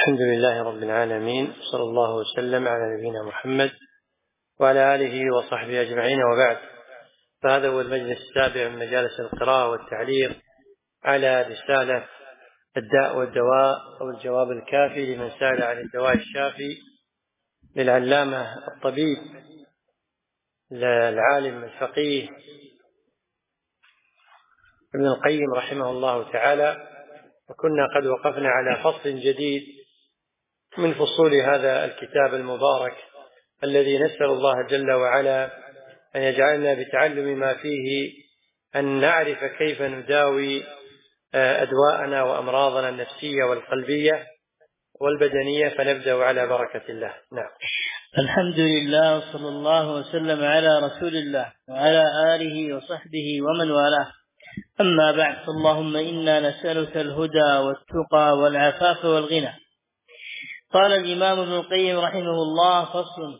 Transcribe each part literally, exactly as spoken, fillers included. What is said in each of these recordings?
الحمد لله رب العالمين، صلى الله وسلم على نبينا محمد وعلى آله وصحبه أجمعين، وبعد. فهذا هو المجلس السابع من مجالس القراءة والتعليق على رسالة الداء والدواء أو الجواب الكافي لمن سأل عن الدواء الشافي للعلامة الطبيب العالم الفقيه ابن القيم رحمه الله تعالى. وكنا قد وقفنا على فصل جديد من فصول هذا الكتاب المبارك الذي نسأل الله جل وعلا أن يجعلنا بتعلم ما فيه أن نعرف كيف نداوي أدواءنا وأمراضنا النفسية والقلبية والبدنية. فنبدأ على بركة الله. نعم. الحمد لله وصلى الله وسلم على رسول الله وعلى آله وصحبه ومن والاه. أما بعد، اللهم إنا نسألك الهدى والتقى والعفاف والغنى. قال الإمام ابن القيم رحمه الله: فصل.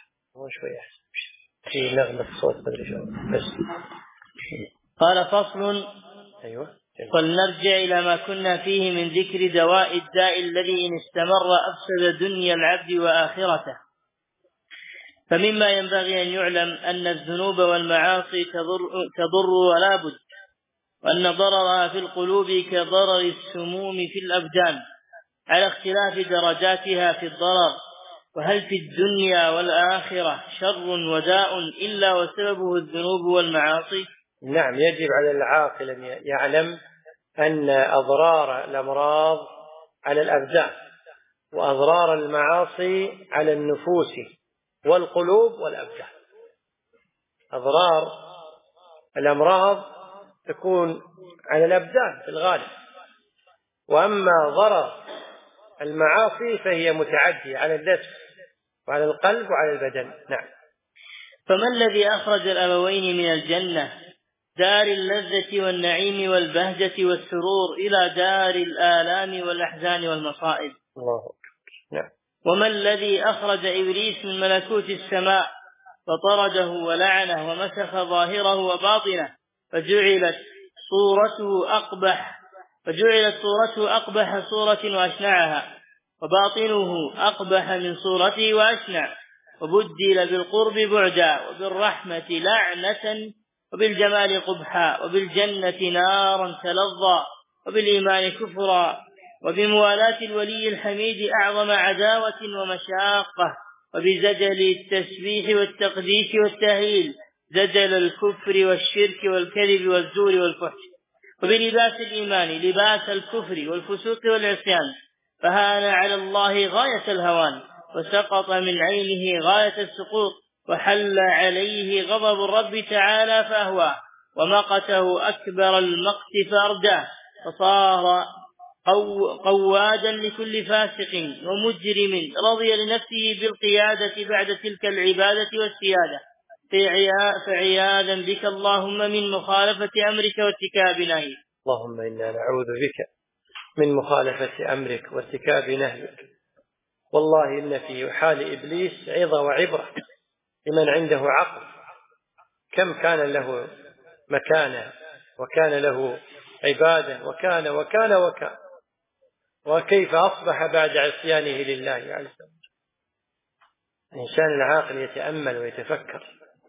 قال: فصل. أيوة. فلنرجع إلى ما كنا فيه من ذكر دواء الداء الذي إن استمر أفسد دنيا العبد وآخرته. فمما ينبغي أن يعلم أن الذنوب والمعاصي تضر, تضر ولا بد، وأن ضررها في القلوب كضرر السموم في الأبدان على اختلاف درجاتها في الضرر. وهل في الدنيا والآخرة شر وداء إلا وسببه الذنوب والمعاصي؟ نعم، يجب على العاقل أن يعلم أن أضرار الأمراض على الأبدان وأضرار المعاصي على النفوس والقلوب والأبدان. أضرار الأمراض تكون على الأبدان في الغالب، وأما ضرر المعاصي فهي متعدية على النفس وعلى القلب وعلى البدن. نعم. فما الذي أخرج الأبوين من الجنة دار اللذة والنعيم والبهجة والسرور إلى دار الآلام والأحزان والمصائب؟ الله. نعم. وما الذي أخرج إبليس من ملكوت السماء فطرده ولعنه ومسخ ظاهره وباطنه فجعلت صورته أقبح فجعلت صورته أقبح صورة وأشنعها، وباطنه أقبح من صورته وأشنع، وبدل بالقرب بعدا، وبالرحمة لعنة، وبالجمال قبحا، وبالجنة نارا تلظى، وبالإيمان كفرا، وبموالاة الولي الحميد أعظم عداوة ومشاقة، وبزجل التسبيح والتقديس والتهليل زجل الكفر والشرك والكذب والزور والفحش، وبلباس الإيمان لباس الكفر والفسوق والعصيان، فهان على الله غاية الهوان، وسقط من عينه غاية السقوط، وحل عليه غضب الرب تعالى فأهواه، ومقته أكبر المقت فأرداه، فصار قوادا لكل فاسق ومجرم رضي لنفسه بالقيادة بعد تلك العبادة والسيادة. فعياذا بك اللهم من مخالفة أمرك وارتكاب نهيك. اللهم إنا نعوذ بك من مخالفة أمرك وارتكاب نهيك. والله إن في حال إبليس عظة وعبرة لمن عنده عقل. كم كان له مكانة وكان له عبادة وكان وكان وكان وكيف أصبح بعد عصيانه لله عز وجل. الإنسان العاقل يتأمل ويتفكر.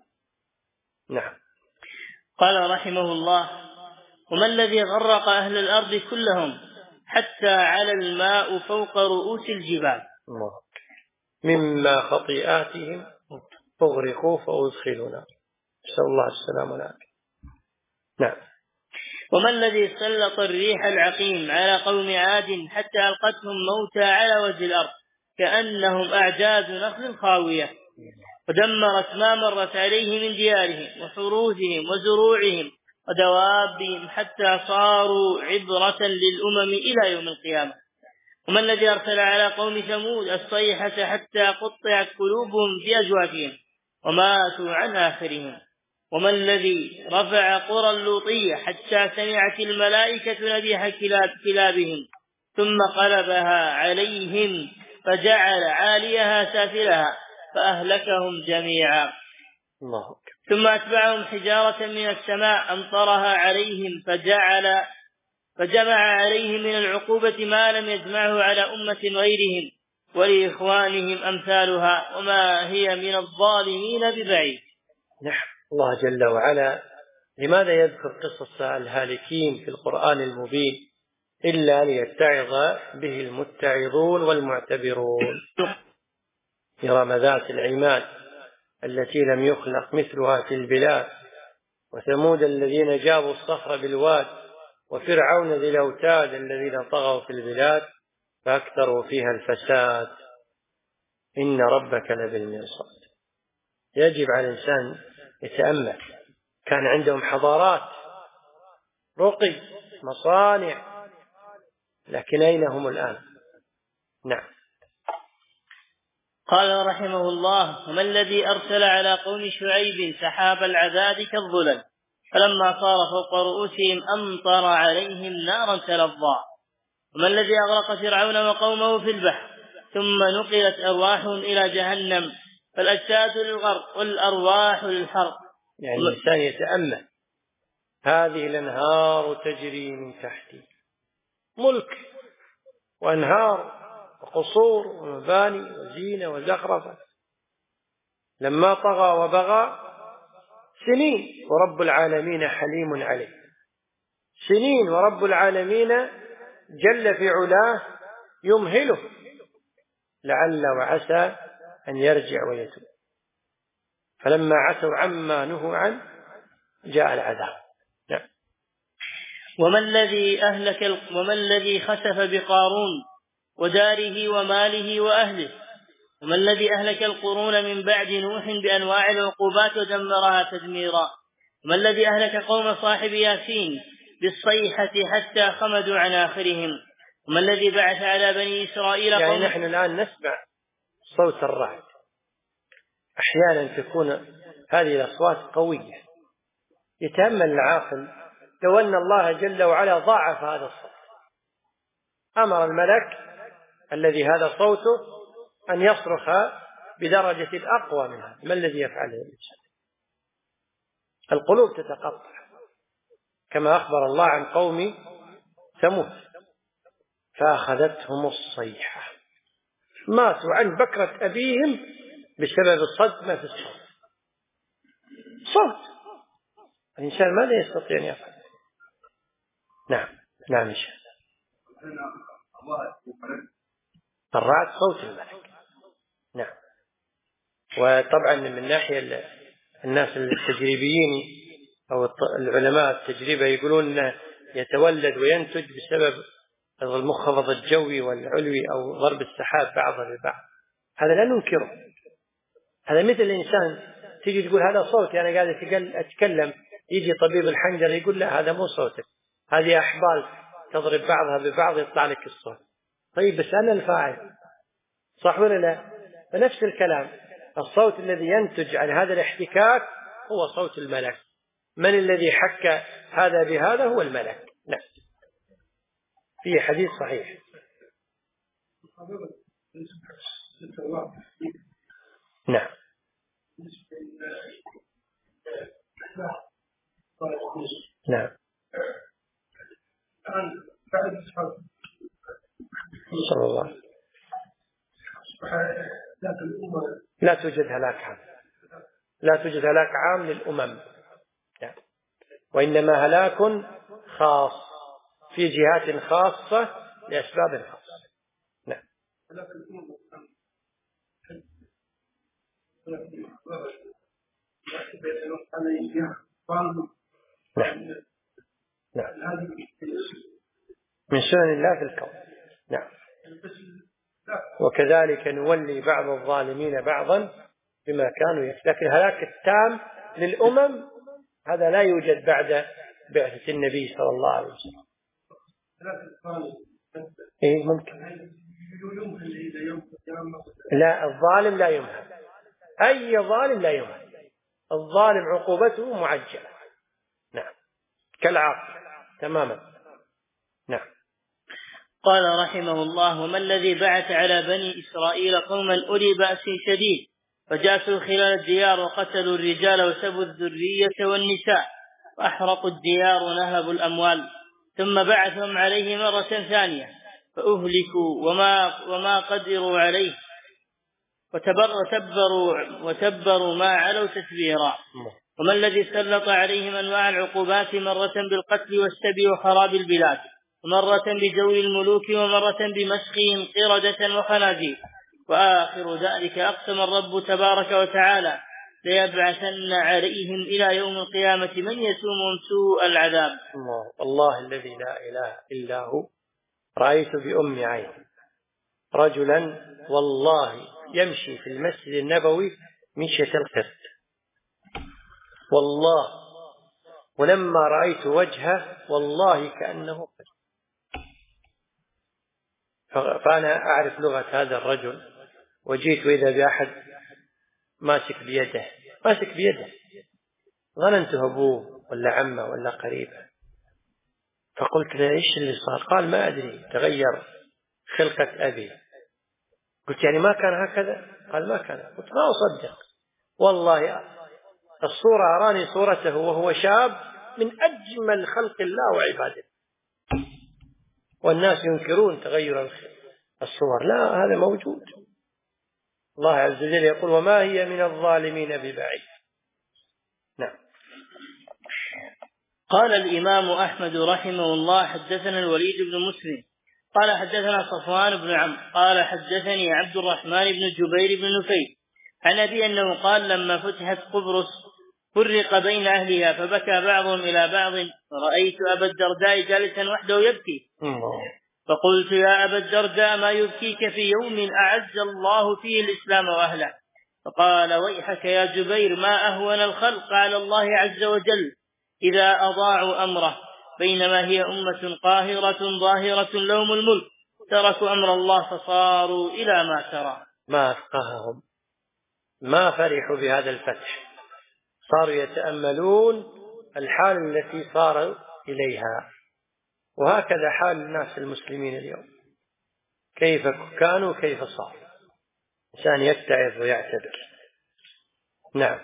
نعم. قال رحمه الله: وما الذي غرق أهل الأرض كلهم حتى على الماء فوق رؤوس الجبال؟ الله. مما خطيئاتهم أغرقوا فأدخلوا نار. نسأل الله السلامة والعافية. نعم. وما الذي سلط الريح العقيم على قوم عاد حتى ألقتهم موتى على وجه الأرض كأنهم أعجاز نخل خاوية، ودمرت ما مرت عليه من ديارهم وحروثهم وزروعهم ودوابهم حتى صاروا عبرة للأمم إلى يوم القيامة. وما الذي أرسل على قوم ثمود الصيحة حتى قطعت قلوبهم في أجوافهم وماتوا عن آخرهم. وما الذي رفع قرى اللوطية حتى سمعت الملائكة نبيح كلاب كلابهم ثم قلبها عليهم فجعل عاليها سافلها فأهلكهم جميعا. الله. ثم أتبعهم حجارة من السماء أمطرها عليهم فجعل فجمع عليه من العقوبة ما لم يجمعه على أمة غيرهم ولإخوانهم أمثالها، وما هي من الظالمين ببعيد. نعم. الله جل وعلا لماذا يذكر قصص الهالكين في القرآن المبين إلا ليتعظ به المتعظون والمعتبرون. إرم ذات العماد التي لم يخلق مثلها في البلاد، وثمود الذين جابوا الصخر بالواد، وفرعون ذي الأوتاد الذين طغوا في البلاد فأكثروا فيها الفساد، إن ربك لبالمرصاد. يجب على الإنسان يتأمل. كان عندهم حضارات، رقي، مصانع، لكن أين هم الآن؟ نعم. قال رحمه الله: وما الذي أرسل على قوم شعيب سحاب العذاب كالظلل فلما صار فوق رؤوسهم أمطر عليهم نارا تلظى. وما الذي أغرق فرعون وقومه في البحر ثم نقلت أرواحهم إلى جهنم فالأجساد للغرق والأرواح للحرق. يعني الإنسان يتأمل. هذه الأنهار تجري من تحتي، ملك وأنهار وقصور ومباني وزينة وزخرفة، لما طغى وبغى سنين ورب العالمين حليم عليه. سنين ورب العالمين جل في علاه يمهله لعل وعسى أن يرجع ويتوب. فلما عتوا عما نهوا عنه جاء العذاب. نعم. وما الذي أهلك وما الذي خسف بقارون وداره وماله وأهله. وما الذي أهلك القرون من بعد نوح بأنواع العقوبات ودمرها تدميرا. وما الذي أهلك قوم صاحب ياسين بالصيحة حتى خمدوا عن آخرهم. وما الذي بعث على بني إسرائيل قوم. يعني نحن الآن نسمع صوت الرعد، أحيانا تكون هذه الأصوات قوية. يتأمل العاقل لو أن الله جل وعلا ضاعف هذا الصوت، أمر الملك الذي هذا صوته أن يصرخ بدرجة الأقوى منها، ما الذي يفعله الإنسان؟ القلوب تتقطع، كما أخبر الله عن قوم ثمود فأخذتهم الصيحة، ماتوا عن بكرة أبيهم بسبب الصدمة في الصوت. صوت الإنسان ماذا يستطيع أن يفعل؟ نعم. نعم إن شاء الله. الرعد صوت الملك. نعم. وطبعا من ناحية الناس التجريبيين أو العلماء التجربة يقولون أنه يتولد وينتج بسبب المنخفض الجوي والعلوي أو ضرب السحاب بعضها ببعض. هذا لا ننكره. هذا مثل الإنسان تيجي تقول هذا صوتي أنا قاعد أتكلم، يجي طبيب الحنجرة يقول لا هذا مو صوتك، هذه أحبال تضرب بعضها ببعض يطلع لك الصوت. طيب بس أنا الفاعل، صح ولا لا؟ فنفس الكلام، الصوت الذي ينتج عن هذا الاحتكاك هو صوت الملك. من الذي حك هذا بهذا؟ هو الملك. نعم. في حديث صحيح. نعم. نعم. صلى الله. لا توجد هلاك عام، لا توجد هلاك عام للأمم، لا. وإنما هلاك خاص في جهات خاصة لأسباب خاصة. نعم. نعم. نعم. من سنن الله في الكون. نعم. وكذلك نولي بعض الظالمين بعضا بما كانوا يكسبون. لكن الهلاك التام للأمم هذا لا يوجد بعد بعثة النبي صلى الله عليه وسلم. إيه ممكن. لا، الظالم لا يمهل. أي ظالم لا يمهل. الظالم عقوبته معجلة. نعم. كالعاقل تماما. نعم. قال رحمه الله: وما الذي بعث على بني إسرائيل قوما أولي بأس شديد فجاسوا خلال الديار وقتلوا الرجال وسبوا الذرية والنساء وأحرقوا الديار ونهبوا الأموال ثم بعثهم عليه مرة ثانية فأهلكوا وما, وما قدروا عليه وتبر وتبروا, وتبروا ما علوا تتبيرا. وما الذي سلط عليهم أنواع العقوبات مرة بالقتل والسبي وخراب البلاد، ومرة بجور الملوك، ومرة بمسخهم قردة وخنازير، وآخر ذلك أقسم الرب تبارك وتعالى ليبعثن عليهم إلى يوم القيامة من يسومهم سوء العذاب. الله, الله الذي لا إله إلا هو. رأيت بأم عين رجلا والله يمشي في المسجد النبوي مشية القرد والله، ولما رأيت وجهه والله كأنه قرد. فأنا أعرف لغة هذا الرجل، وجيت وإذا بأحد ماسك بيده ماسك بيده ظننته أبوه ولا عمه ولا قريبه، فقلت له إيش اللي صار؟ قال ما أدري تغير خلقة أبي. قلت يعني ما كان هكذا؟ قال ما كان. قلت ما أصدق والله، الصورة أراني صورته وهو شاب من أجمل خلق الله وعباده، والناس ينكرون تغير الصور. لا، هذا موجود. الله عز وجل يقول وما هي من الظالمين ببعيد. نعم. قال الإمام أحمد رحمه الله حدثنا الوليد بن مسلم قال حدثنا صفوان بن عمرو قال حدثني عبد الرحمن بن جبير بن نفيل عن أبي أنه قال لما فتحت قبرص فرق بين أهلها فبكى بعضهم إلى بعض، فرأيت أبا الدرداء جالسا وحده يبكي، فقلت يا أبا الدرداء ما يبكيك في يوم أعز الله فيه الإسلام وأهله؟ فقال ويحك يا جبير ما أهون الخلق على الله عز وجل إذا أضاعوا أمره، بينما هي أمة قاهرة ظاهرة لهم الملك تركوا أمر الله فصاروا إلى ما ترى. ما أفقههم، ما فرحوا بهذا الفتح، صاروا يتأملون الحال التي صاروا إليها. وهكذا حال الناس المسلمين اليوم، كيف كانوا كيف صاروا، إنسان يتعظ ويعتبر. نعم.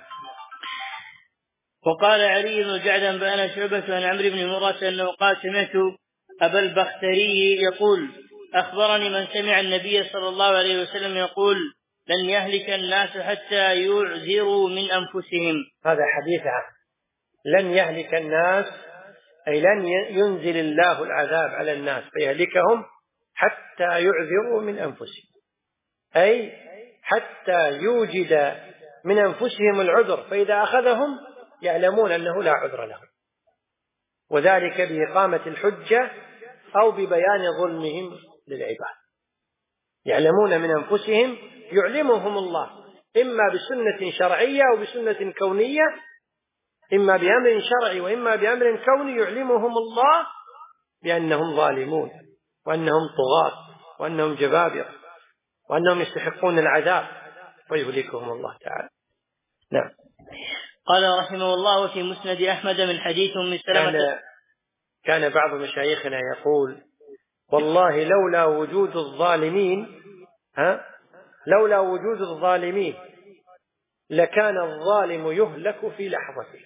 وقال علي بن جعد أنبأنا شعبة عن عمرو بن مرة أنه قال سمعت أبا البختري يقول أخبرني من سمع النبي صلى الله عليه وسلم يقول لن يهلك الناس حتى يعذروا من أنفسهم. هذا حديث عام. لن يهلك الناس أي لن ينزل الله العذاب على الناس فيهلكهم حتى يعذروا من أنفسهم، أي حتى يوجد من أنفسهم العذر، فإذا أخذهم يعلمون أنه لا عذر لهم، وذلك بإقامة الحجة أو ببيان ظلمهم للعباد. يعلمون من أنفسهم يعلمهم الله إما بسنة شرعية أو بسنة كونية، إما بأمر شرعي وإما بأمر كوني، يعلمهم الله بأنهم ظالمون وأنهم طغاة وأنهم جبابرة وأنهم يستحقون العذاب ويهلكهم الله تعالى. نعم. قال رحمه الله وفي مسند أحمد من حديث من سلمة كان, كان بعض مشايخنا يقول والله لولا وجود الظالمين ها لولا وجود الظالمين لكان الظالم يهلك في لحظته.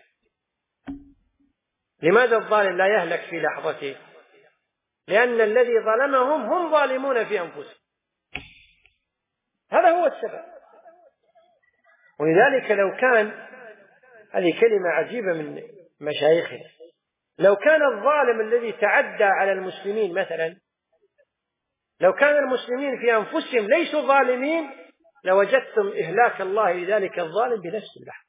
لماذا الظالم لا يهلك في لحظته؟ لأن الذي ظلمهم هم ظالمون في أنفسهم، هذا هو السبب. ولذلك لو كان، هذه كلمة عجيبة من مشايخنا، لو كان الظالم الذي تعدى على المسلمين مثلا، لو كان المسلمين في أنفسهم ليسوا ظالمين لوجدتم إهلاك الله لذلك الظالم بنفس اللحظة.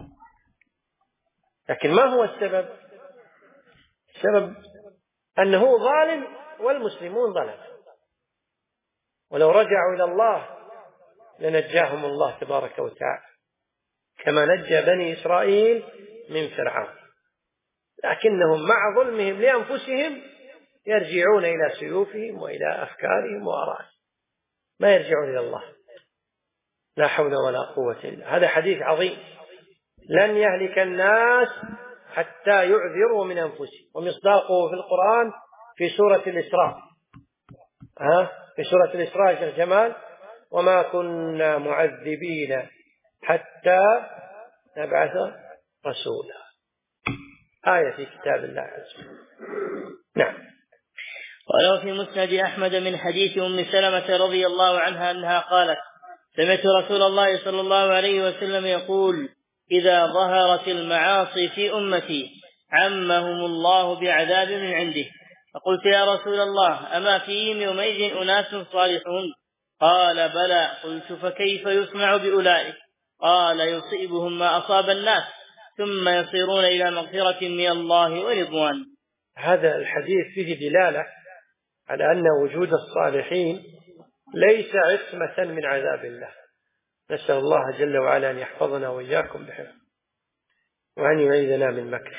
لكن ما هو السبب؟ السبب أنه ظالم والمسلمون ظلم، ولو رجعوا إلى الله لنجاهم الله تبارك وتعالى كما نجى بني إسرائيل من فرعون، لكنهم مع ظلمهم لأنفسهم يرجعون إلى سيوفهم وإلى أفكارهم وآرائهم، ما يرجعون إلى الله. لا حول ولا قوة إلا. هذا حديث عظيم. لن يهلك الناس حتى يعذروا من أنفسهم، ومصداقه في القرآن في سورة الإسراء. ها في سورة الإسراء يا جمال وما كنا معذبين حتى نبعث رسولا. آية في كتاب الله عز وجل. نعم. ولو في مسند أحمد من حديث أم سلمة رضي الله عنها أنها قالت: سمعت رسول الله صلى الله عليه وسلم يقول: إذا ظهرت المعاصي في أمتي عمهم الله بعذاب من عنده. فقلت: يا رسول الله، أما فيهم يومئذ أناس صالحون؟ قال: بلى. قلت: فكيف يصنع بأولئك؟ قال: يصيبهم ما أصاب الناس ثم يصيرون إلى مغفرة من الله ورضوان. هذا الحديث فيه دلالة على أن وجود الصالحين ليس عصمة من عذاب الله. نسأل الله جل وعلا أن يحفظنا وإياكم بحفظه وأن يعيذنا من مكره.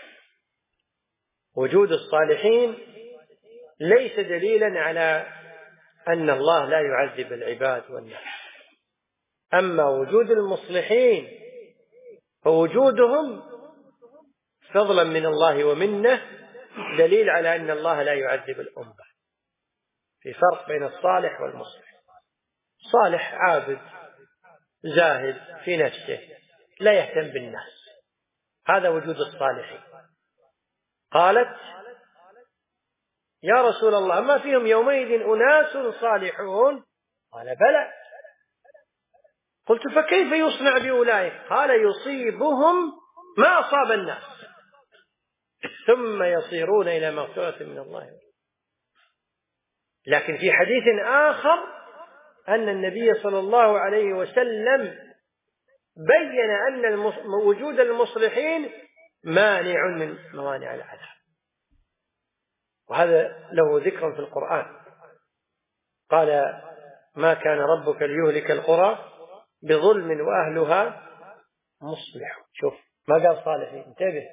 وجود الصالحين ليس دليلا على أن الله لا يعذب العباد والناس. أما وجود المصلحين فوجودهم فضلا من الله ومنه دليل على أن الله لا يعذب الأمة. في فرق بين الصالح والمصلح. صالح عابد زاهد في نفسه لا يهتم بالناس، هذا وجود الصالحين. قالت: يا رسول الله، ما فيهم يومئذ أناس صالحون؟ قال: بلى. قلت: فكيف يصنع بأولئك؟ قال: يصيبهم ما أصاب الناس ثم يصيرون إلى مغفرة من الله. لكن في حديث آخر أن النبي صلى الله عليه وسلم بين أن وجود المصلحين مانع من موانع العذاب، وهذا له ذكر في القرآن. قال: ما كان ربك ليهلك القرى بظلم وأهلها مصلحون. شوف، ما قال صالحين، انتبه.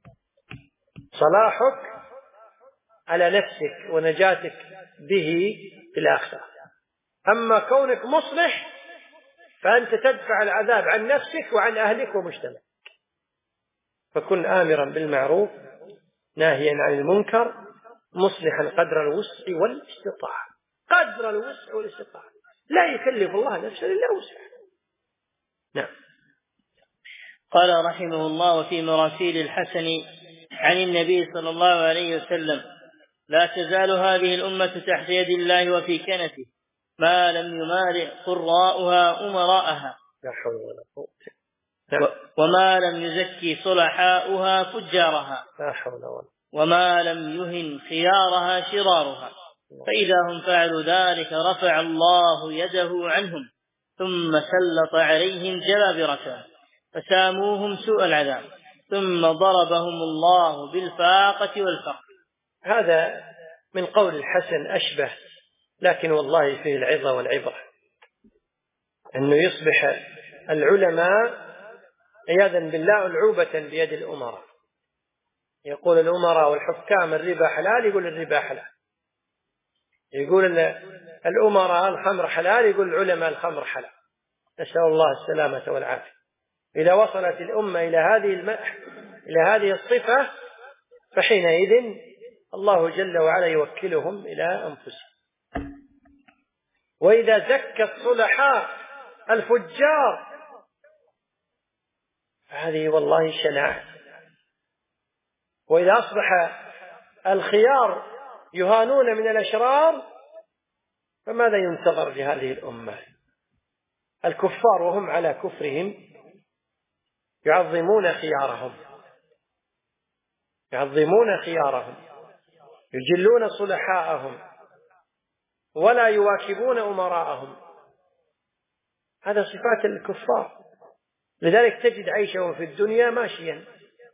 صلاحك على نفسك ونجاتك به في الآخرة، أما كونك مصلح فأنت تدفع العذاب عن نفسك وعن أهلك ومجتمعك. فكن آمرا بالمعروف ناهيا عن المنكر مصلحا قدر الوسع والاستطاعة. قدر الوسع والاستطاعة، لا يكلف الله نفسا إلا وسعها. نعم. قال رحمه الله: وفي مراسيل الحسن عن النبي صلى الله عليه وسلم: لا تزال هذه الأمة تحت يد الله وفي كنفه ما لم يمارع قراؤها أمراءها، وما لم يزكي صلحاؤها فجارها، وما لم يهن خيارها شرارها. فإذا هم فعلوا ذلك رفع الله يده عنهم ثم سلط عليهم جبابرة فساموهم سوء العذاب ثم ضربهم الله بالفاقة والفقر. هذا من قول الحسن أشبه، لكن والله فيه العظة والعبرة. أنه يصبح العلماء عياذا بالله ألعوبة بيد الأمراء. يقول الأمراء والحكام الربا حلال، يقول الربا حلال. يقول الأمراء الخمر حلال، يقول العلماء الخمر حلال. نسأل الله السلامة والعافية. إذا وصلت الأمة إلى هذه الم... إلى هذه الصفة فحينئذ الله جل وعلا يوكلهم إلى أنفسهم. وإذا زكى الصلحاء الفجار فهذه والله شناعة. وإذا أصبح الخيار يهانون من الأشرار فماذا ينتظر لهذه الأمة؟ الكفار وهم على كفرهم يعظمون خيارهم يعظمون خيارهم يجلون صلحاءهم ولا يواكبون أمراءهم. هذا صفات الكفار. لذلك تجد عيشهم في الدنيا ماشيا.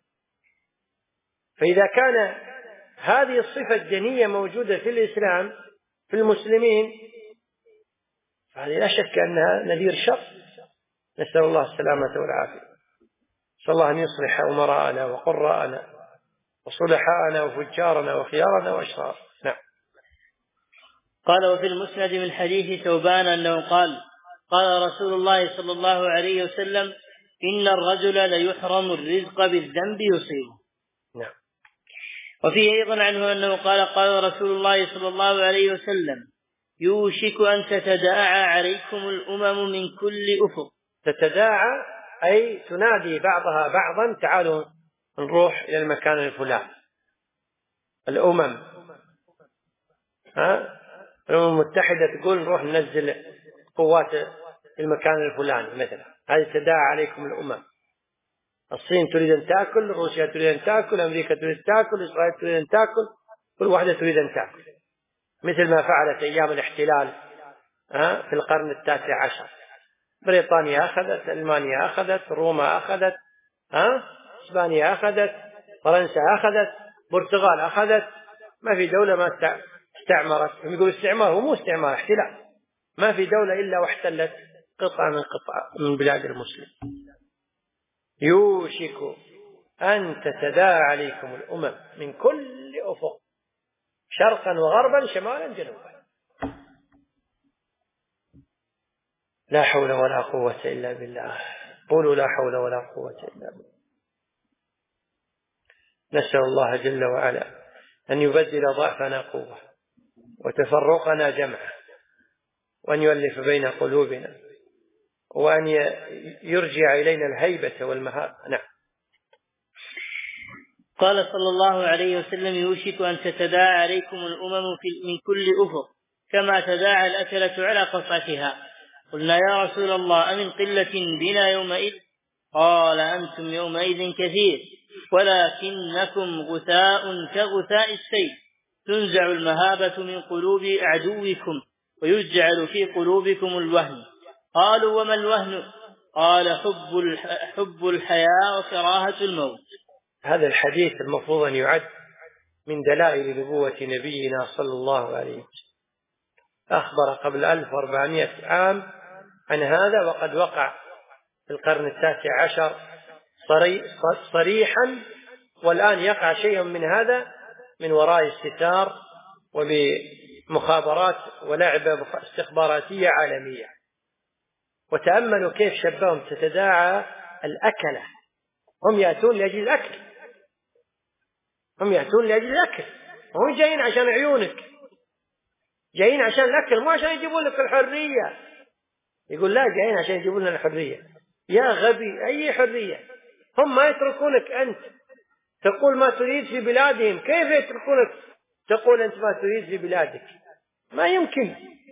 فإذا كان هذه الصفة الدنية موجودة في الإسلام في المسلمين فهذه لا شك أنها نذير شر. نسأل الله السلامة والعافية. نسأل الله أن يصلح أمراءنا وقراءنا وصلحاءنا وفجارنا وخيارنا وأشرار. نعم. قال: وفي المسند من حديث ثوبان أنه قال: قال رسول الله صلى الله عليه وسلم: إن الرجل ليحرم الرزق بالذنب يصيبه. نعم. وفيه أيضا عنه أنه قال: قال رسول الله صلى الله عليه وسلم: يوشك أن تتداعى عليكم الأمم من كل أفق. تتداعى أي تنادي بعضها بعضا: تعالوا نروح إلى المكان الفلاني. الأمم ها الأمم المتحدة تقول نروح ننزل قوات في المكان الفلاني مثلا، هذه تداعى عليكم الأمم. الصين تريد أن تأكل، روسيا تريد أن تأكل، أمريكا تريد أن تأكل، إسرائيل تريد أن تأكل، كل واحدة تريد أن تأكل، مثل ما فعلت أيام الاحتلال في القرن التاسع عشر. بريطانيا أخذت، ألمانيا أخذت، روما أخذت، إسبانيا أخذت، فرنسا أخذت، برتغال أخذت. ما في دولة ما استعمرت. يقول استعمار، هو مو استعمار، احتلال. ما في دولة إلا واحتلت قطعة من قطعة من بلاد المسلمين. يوشك أن تتداعى عليكم الأمم من كل أفق، شرقا وغربا، شمالا جنوبا. لا حول ولا قوة إلا بالله. قولوا لا حول ولا قوة إلا بالله. نسأل الله جل وعلا أن يبدل ضعفنا قوة وتفرقنا جمعا، وأن يؤلف بين قلوبنا، وأن يرجع إلينا الهيبة والمهابة. نعم. قال صلى الله عليه وسلم: يوشك أن تتداعى عليكم الأمم من كل أفق كما تداعى الأكلة على قصعتها. قلنا: يا رسول الله، أمن قلة بنا يومئذ؟ قال: أنتم يومئذ كثير، ولكنكم غثاء كغثاء السيل، تنزع المهابة من قلوب عدوكم ويجعل في قلوبكم الوهن. قالوا: وما الوهن؟ قال: حب حب الحياة وكراهة الموت. هذا الحديث المفروض أن يعد من دلائل نبوة نبينا صلى الله عليه وسلم. أخبر قبل ألف وأربعمائة عام عن هذا، وقد وقع في القرن التاسع عشر صريحا، والآن يقع شيء من هذا من وراء الستار وبمخابرات ولعبة استخباراتية عالمية. وتأملوا كيف شبههم: تتداعى الأكلة. هم يأتون لأجل الأكل، هم يأتون لأجل الأكل، وهم جايين عشان عيونك، جايين عشان الأكل، مو عشان يجيبون لك الحرية. يقول لا، جايين عشان يجيبون لنا الحرية. يا غبي، أي حرية؟ هم ما يتركونك أنت تقول ما تريد في بلادهم. كيف يتركونك تقول أنت ما تريد في بلادك؟ ما يمكن.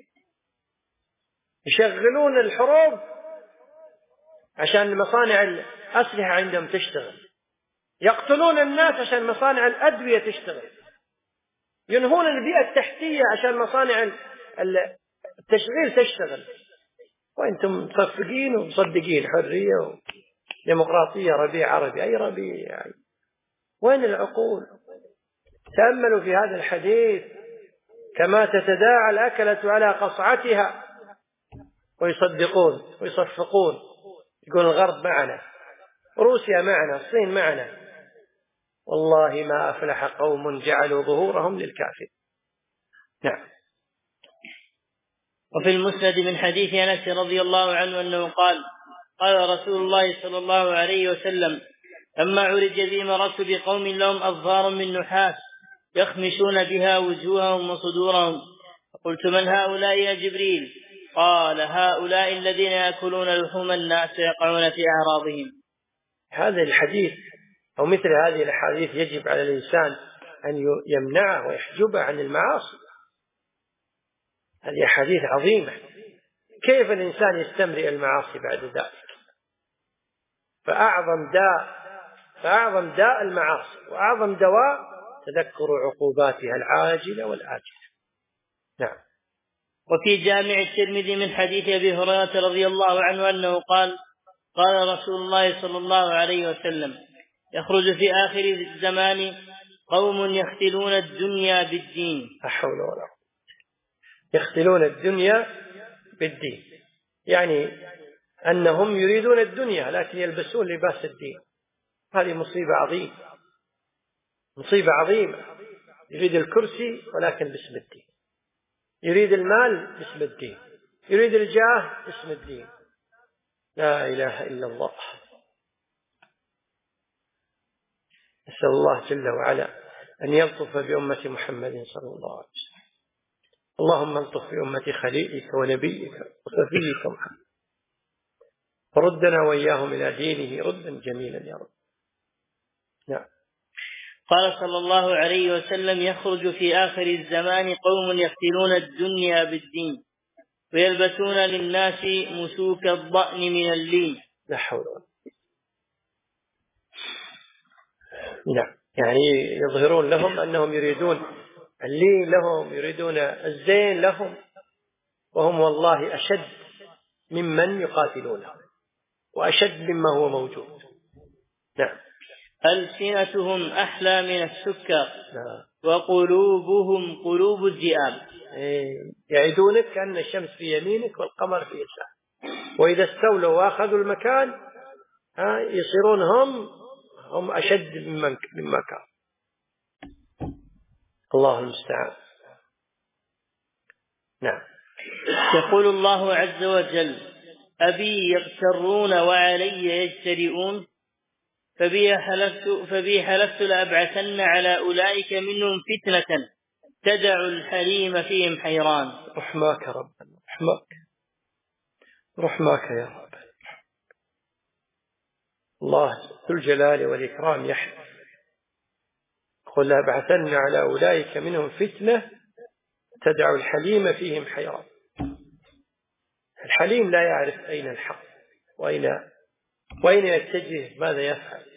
يشغلون الحروب عشان مصانع الأسلحة عندهم تشتغل، يقتلون الناس عشان مصانع الأدوية تشتغل، ينهون البيئة التحتية عشان مصانع التشغيل تشتغل، وأنتم مصفقين ومصدقين حرية وديمقراطية. ربيع عربي، أي ربيع يعني؟ وين العقول؟ تأملوا في هذا الحديث: كما تتداعى الأكلة على قصعتها. ويصدقون ويصفقون، يقول الغرب معنا، روسيا معنا، الصين معنا. والله ما أفلح قوم جعلوا ظهورهم للكافر. نعم. وفي المسند من حديث أنس رضي الله عنه أنه قال: قال رسول الله صلى الله عليه وسلم: لما عرج بي مررت بقوم لهم أظفار من نحاس يخمشون بها وجوههم وصدورهم، فقلت: من هؤلاء يا جبريل؟ قال: هؤلاء الذين يأكلون لحوم الناس ويقعون في أعراضهم. هذا الحديث أو مثل هذه الحديث يجب على الإنسان أن يمنعه ويحجبه عن المعاصي. هذه حديث عظيمة. كيف الإنسان يستمرئ المعاصي بعد ذلك؟ فأعظم داء فأعظم داء المعاصي وأعظم دواء تذكر عقوباتها العاجلة والآجلة. نعم. وفي جامع الترمذي من حديث أبي هريرة رضي الله عنه أنه قال: قال رسول الله صلى الله عليه وسلم: يخرج في آخر الزمان قوم يختلون الدنيا بالدين. لا حول ولا قوة. يختلون الدنيا بالدين، يعني أنهم يريدون الدنيا لكن يلبسون لباس الدين. هذه مصيبة عظيمة، مصيبة عظيمة. يريد الكرسي ولكن باسم الدين، يريد المال باسم الدين، يريد الجاه باسم الدين. لا إله إلا الله. نسأل الله جل وعلا أن يلطف بأمة محمد صلى الله عليه وسلم. اللهم الطف بأمة خليلك ونبيك وصفيك محمد، وردنا وإياهم إلى دينه ردا جميلا يا رب. نعم. قال صلى الله عليه وسلم: يخرج في آخر الزمان قوم يختلون الدنيا بالدين ويلبسون للناس مسوك الضأن من اللين. لا حول ولا قوة. نعم، يعني يظهرون لهم أنهم يريدون اللين لهم، يريدون الزين لهم، وهم والله أشد ممن يقاتلونه وأشد مما هو موجود. نعم. ألسنتهم أحلى من السكر نعم. وقلوبهم قلوب الذئاب. يعدونك أن الشمس في يمينك والقمر في يسارك، وإذا استولوا وأخذوا المكان ها يصيرون هم هم أشد ممن مما كان. الله المستعان. نعم. يقول الله عز وجل: أبي يغترون وعلي يجترئون فبي حلفت, فبي حلفت لأبعثن على أولئك منهم فتنة تدع الحليم فيهم حيران. رحماك ربنا، رحماك رحماك يا رب. الله ذو الجلال والإكرام يحلف: قل لأبعثن على أولئك منهم فتنة تدع الحليم فيهم حيران. الحليم لا يعرف أين الحق وأين وأين يتجه، ماذا يفعل.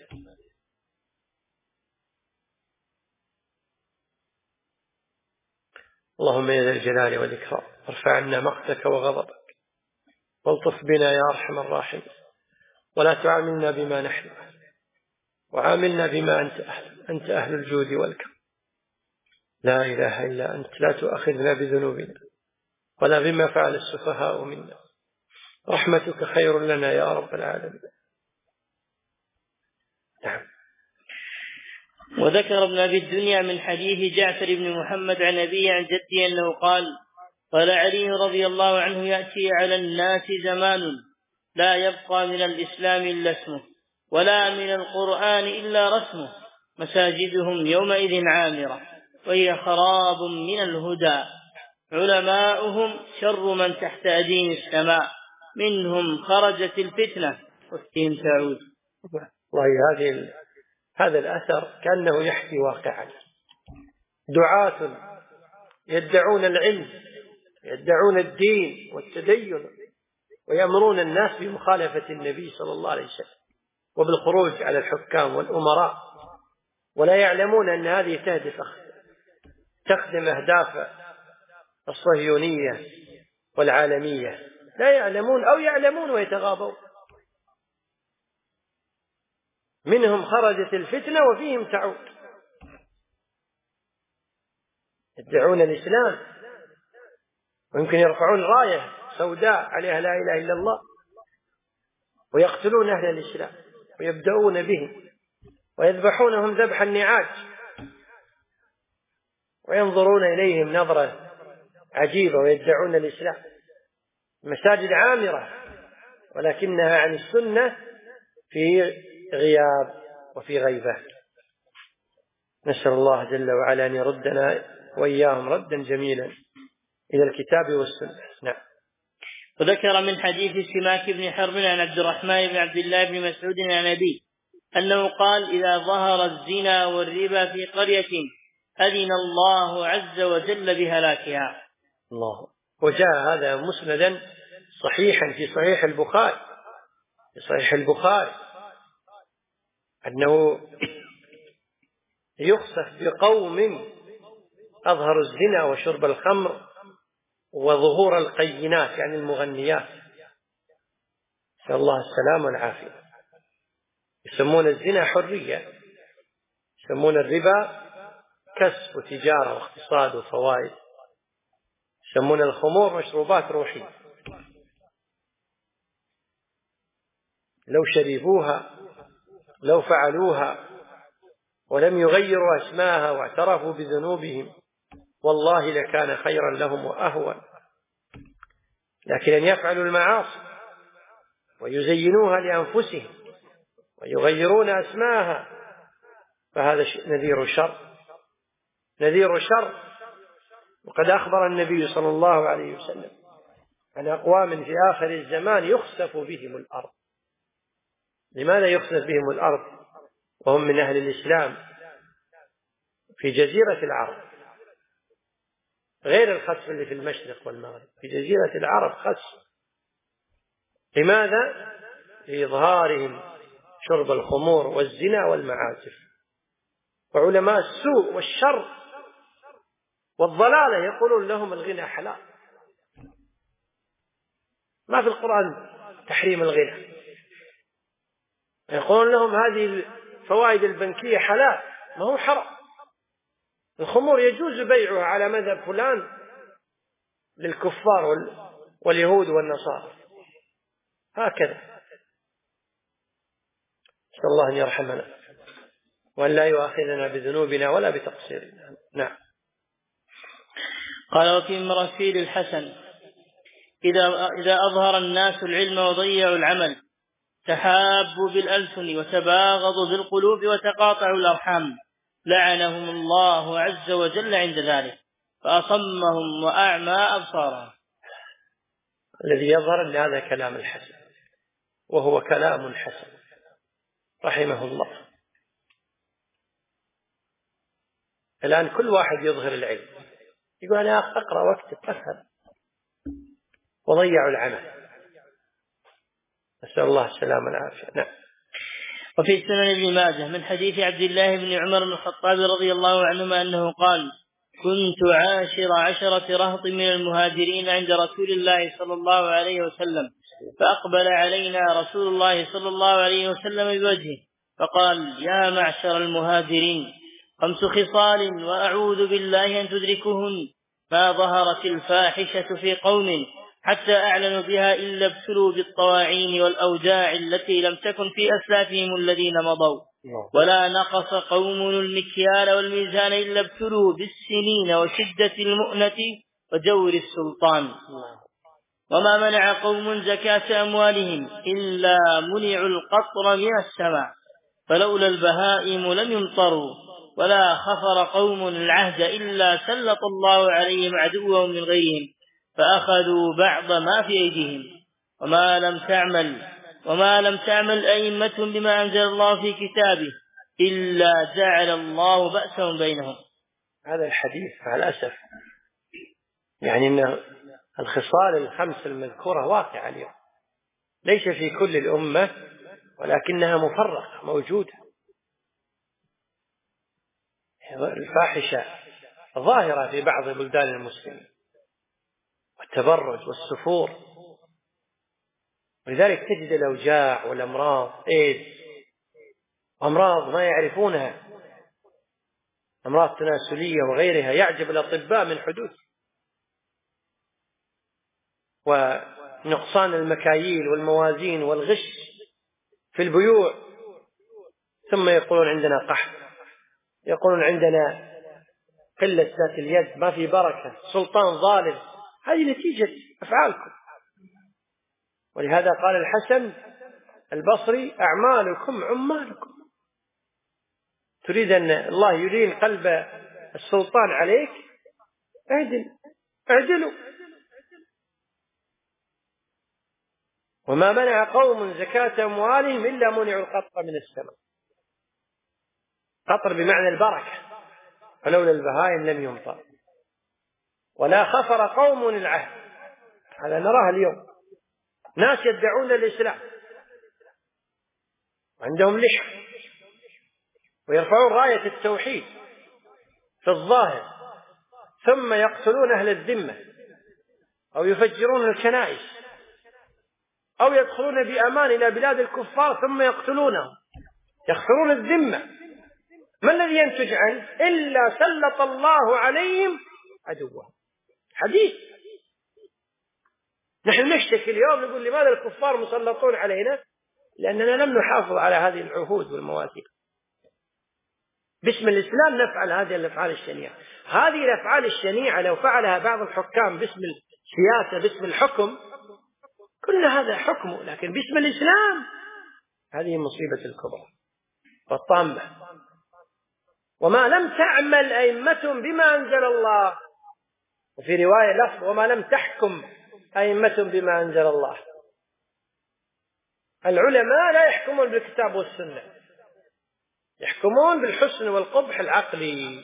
اللهم يا ذا الجلال والإكرام ارفع عنا مقتك وغضبك والطف بنا يا أرحم الراحمين، ولا تعاملنا بما نحن أهل وعاملنا بما أنت أهل، أنت أهل الجود والكرم. لا إله إلا أنت، لا تؤاخذنا بذنوبنا ولا بما فعل السفهاء منا، رحمتك خير لنا يا رب العالمين. نعم. وذكر ابن أبي الدنيا من حديث جعفر بن محمد عن أبيه عن جده أنه قال: قال علي رضي الله عنه: يأتي على الناس زمان لا يبقى من الإسلام إلا اسمه ولا من القرآن إلا رسمه، مساجدهم يومئذ عامرة وهي خراب من الهدى، علماؤهم شر من تحت أدين السماء، منهم خرجت الفتنة وفيهم تعود. والله هذه هذا الأثر كأنه يحكي واقعا. دعاة يدعون العلم، يدعون الدين والتدين، ويأمرون الناس بمخالفة النبي صلى الله عليه وسلم وبالخروج على الحكام والأمراء، ولا يعلمون أن هذه تهدف تخدم أهداف الصهيونية والعالمية. لا يعلمون أو يعلمون ويتغاضون. منهم خرجت الفتنة وفيهم تعود. يدعون الإسلام ويمكن يرفعون راية سوداء عليها لا إله إلا الله، ويقتلون أهل الإسلام ويبدأون بهم ويذبحونهم ذبح النعاج وينظرون إليهم نظرة عجيبة ويدعون الإسلام. مساجد عامرة ولكنها عن السنة في غياب وفي غيبة. نسأل الله جل وعلا أن يردنا وإياهم ردا جميلا إلى الكتاب والسنة. نعم. وذكر من حديث سماك بن حرب عن عبد الرحمن بن عبد الله بن مسعود عن أبيه أنه قال: إذا ظهر الزنا والربا في قرية أذن الله عز وجل بهلاكها. الله. وجاء هذا مسندا صحيحا في صحيح البخاري في صحيح البخاري أنه يخسف بقوم أظهروا الزنا وشرب الخمر وظهور القينات يعني المغنيات، نسأل الله السلام والعافية. يسمون الزنا حرية، يسمون الربا كسب وتجارة واقتصاد وفوائد، يسمون الخمور مشروبات روحية. لو شربوها لو فعلوها ولم يغيروا أسماءها واعترفوا بذنوبهم والله لكان خيرا لهم وأهون، لكن أن يفعلوا المعاصي ويزينوها لأنفسهم ويغيرون أسماءها فهذا نذير شر نذير شر. وقد أخبر النبي صلى الله عليه وسلم عن أقوام في آخر الزمان يخسف بهم الأرض. لماذا يخسف بهم الأرض وهم من أهل الإسلام في جزيرة العرب، غير الخسف اللي في المشرق والمغرب، في جزيرة العرب خسف. لماذا؟ لإظهارهم شرب الخمور والزنا والمعازف. وعلماء السوء والشر والضلالة يقولون لهم الغنى حلال، ما في القرآن تحريم الغنى. يقولون لهم هذه الفوائد البنكية حلال، ما هو حرام. الخمور يجوز بيعها على مذهب فلان للكفار واليهود والنصارى، هكذا. نسأل الله أن يرحمنا وأن لا يؤاخذنا بذنوبنا ولا بتقصيرنا. نعم. قال: وفي مراسيل الحسن: إذا إذا أظهر الناس العلم وضيعوا العمل تحابوا بالألسن وتباغضوا بالقلوب وتقاطعوا الأرحام، لعنهم الله عز وجل عند ذلك فأصمهم وأعمى أبصارهم. الذي يظهر أن هذا كلام الحسن، وهو كلام حسن رحمه الله. الآن كل واحد يظهر العلم، يقول أنا أقرأ واكتب أفهم، وضيعوا العمل. نسأل الله السلامة والعافية. نعم. وفي سنن ابن ماجه من حديث عبد الله بن عمر بن الخطاب رضي الله عنهما أنه قال: كنت عاشر عشرة رهط من المهاجرين عند رسول الله صلى الله عليه وسلم، فأقبل علينا رسول الله صلى الله عليه وسلم بوجهه فقال: يا معشر المهاجرين، خمس خصال وأعوذ بالله أن تدركهن: ما ظهرت الفاحشة في قوم حتى أعلنوا بها إلا ابتلوا بالطواعين والأوجاع التي لم تكن في أسلافهم الذين مضوا، ولا نقص قوم المكيال والميزان إلا ابتلوا بالسنين وشدة المؤنة وجور السلطان، وما منع قوم زكاة أموالهم إلا منعوا القطر من السماء، فلولا البهائم لم يمطروا، ولا خفر قوم العهد إلا سلط الله عليهم عدوهم من غيرهم فأخذوا بعض ما في أيديهم، وما لم تعمل وما لم تعمل أئمة بما أنزل الله في كتابه إلا جعل الله بأسهم بينهم. هذا الحديث مع الأسف يعني أن الخصال الخمس المذكورة واقعة اليوم، ليس في كل الأمة ولكنها مفرقة موجودة. الفاحشة ظاهرة في بعض بلدان المسلمين، والتبرج والسفور، ولذلك تجد الأوجاع والأمراض إيدز وأمراض ما يعرفونها، أمراض تناسلية وغيرها، يعجب الأطباء من حدوث، ونقصان المكاييل والموازين والغش في البيوع، ثم يقولون عندنا قحط، يقولون عندنا قلة ذات اليد، ما في بركة، سلطان ظالم. هذه نتيجة أفعالكم. ولهذا قال الحسن البصري: أعمالكم عمالكم. تريد أن الله يلين قلب السلطان عليك، اعدل اعدلوا. وما منع قوم زكاة أموالهم إلا منعوا القطر من السماء. قطر بمعنى البركة، فلولا البهائم لم يمطر. ولا خفر قوم العهد، هذا نراه اليوم، ناس يدعون الإسلام وعندهم لحى ويرفعون راية التوحيد في الظاهر، ثم يقتلون أهل الذمة أو يفجرون الكنائس أو يدخلون بأمان إلى بلاد الكفار ثم يقتلونهم، يخسرون الذمة. ما الذي ينتج عنه؟ إلا سلط الله عليهم عدوهم. حديث. نحن نشتكي اليوم نقول لماذا الكفار مسلطون علينا؟ لأننا لم نحافظ على هذه العهود والمواثيق. باسم الإسلام نفعل هذه الأفعال الشنيعة. هذه الأفعال الشنيعة لو فعلها بعض الحكام باسم السياسة، باسم الحكم، كل هذا حكمه، لكن باسم الإسلام هذه مصيبة الكبرى والطامة. وما لم تعمل أئمة بما أنزل الله، وفي رواية لفظ: وما لم تحكم أئمة بما أنزل الله. العلماء لا يحكمون بالكتاب والسنة، يحكمون بالحسن والقبح العقلي،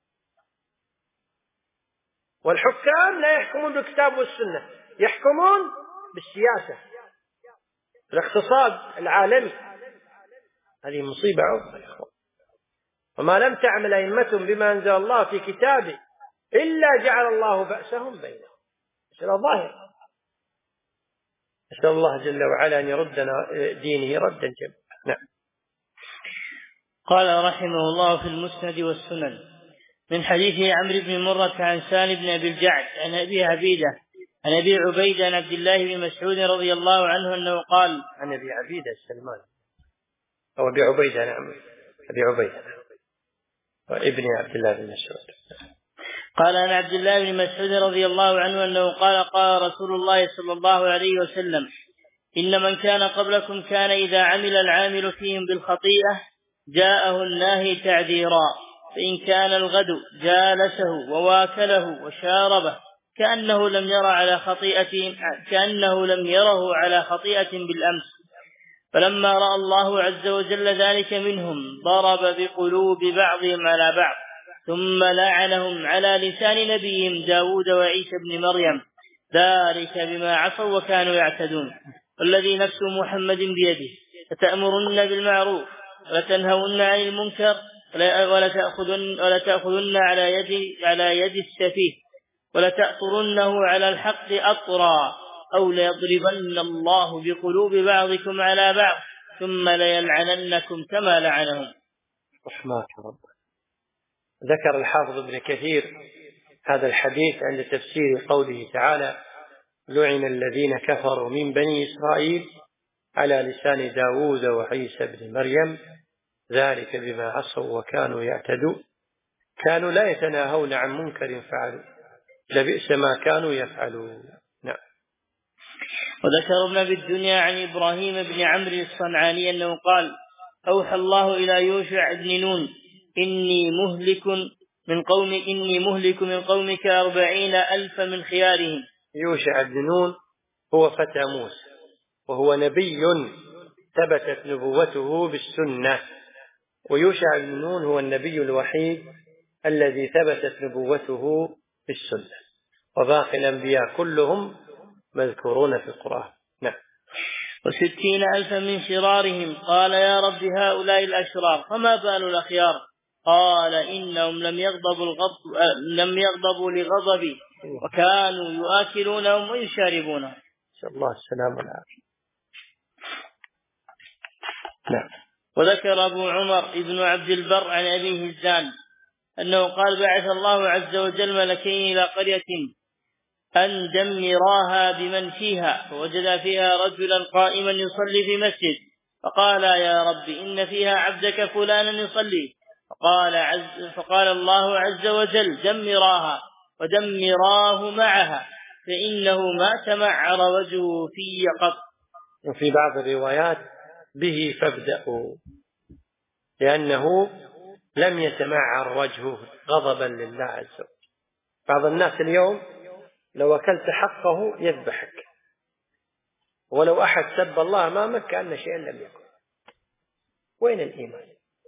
والحكام لا يحكمون بالكتاب والسنة، يحكمون بالسياسة، الاقتصاد العالمي. هذه مصيبة عظمى يا أخوان. وما لم تعمل أئمتهم بما أنزل الله في كتابه إلا جعل الله بأسهم بينهم. مسألة ظاهرة. نسأل الله جل وعلا أن يردنا دينه ردا جميلا. نعم. قال رحمه الله في المسند والسنن من حديث عمرو بن مرة عن سالم بن أبي الجعد عن أبي عبيدة عن أبي عبيدة عن عبد الله بن مسعود رضي الله عنه أنه قال عن أبي عبيدة السلمان أو أبي عبيدة. نعم أبي عبيدة وابن عبد الله بن مسعود. قال عن عبد الله بن مسعود رضي الله عنه أنه قال قال رسول الله صلى الله عليه وسلم إن من كان قبلكم كان إذا عمل العامل فيهم بالخطيئة جاءه الناهي تعذيرا، فإن كان الغد جالسه وواكله وشاربه كأنه لم ير على خطيئة كأنه لم يره على خطيئة بالأمس. فلما رأى الله عز وجل ذلك منهم ضرب بقلوب بعضهم على بعض، ثم لعنهم على لسان نبيهم داود وعيسى بن مريم، ذلك بما عصوا وكانوا يعتدون. والذي نفس محمد بيده لتأمرن بالمعروف ولتنهون عن المنكر ولتأخذن, ولتأخذن على يد على يد السفيه ولتأطرنه على الحق أطرا أو ليضربن الله بقلوب بعضكم على بعض ثم ليلعننكم كما لعنهم. رحمك رب. ذكر الحافظ ابن كثير هذا الحديث عند تفسير قوله تعالى لعن الذين كفروا من بني إسرائيل على لسان داود وعيسى بن مريم ذلك بما عصوا وكانوا يعتدون كانوا لا يتناهون عن منكر فعلوا لبئس ما كانوا يفعلون. نعم. وذكر ابن أبي الدنيا عن إبراهيم بن عمرو الصنعاني أنه قال أوحى الله إلى يوشع بن نون إني مهلك من قوم إني مهلك من قومك أربعين ألف من خيارهم. يوشع بن نون هو فتى موسى وهو نبي ثبتت نبوته بالسنة، ويوشع بن نون هو النبي الوحيد الذي ثبتت نبوته بالسنة، وباقي الأنبياء كلهم مذكورون في القرآن. نعم. وستين ألفا من شرارهم. قال يا رب هؤلاء الأشرار فما بال الأخيار؟ قال إنهم لم يغضبوا الغضب لم يغضبوا لغضبي وكانوا يؤكلونهم ويشاربونهم. نسأل الله السلامة والعافية. نعم. وذكر أبو عمر ابن عبد البر عن أبيه الزان أنه قال بعث الله عز وجل ملكين إلى قرية أن دمراها بمن فيها، فوجد فيها رجلا قائما يصلي في مسجد، فقال يا رب إن فيها عبدك فلانا يصلي، فقال, عز فقال الله عز وجل دمراها ودمراه معها فإنه ما تمعر وجهه في قط. وفي بعض الروايات به فابدأوا، لأنه لم يتمعر وجهه غضبا لله عز وجل. بعض الناس اليوم لو أكلت حقه يذبحك، ولو أحد سب الله أمامك كأن شيئا لم يكن. وين الإيمان؟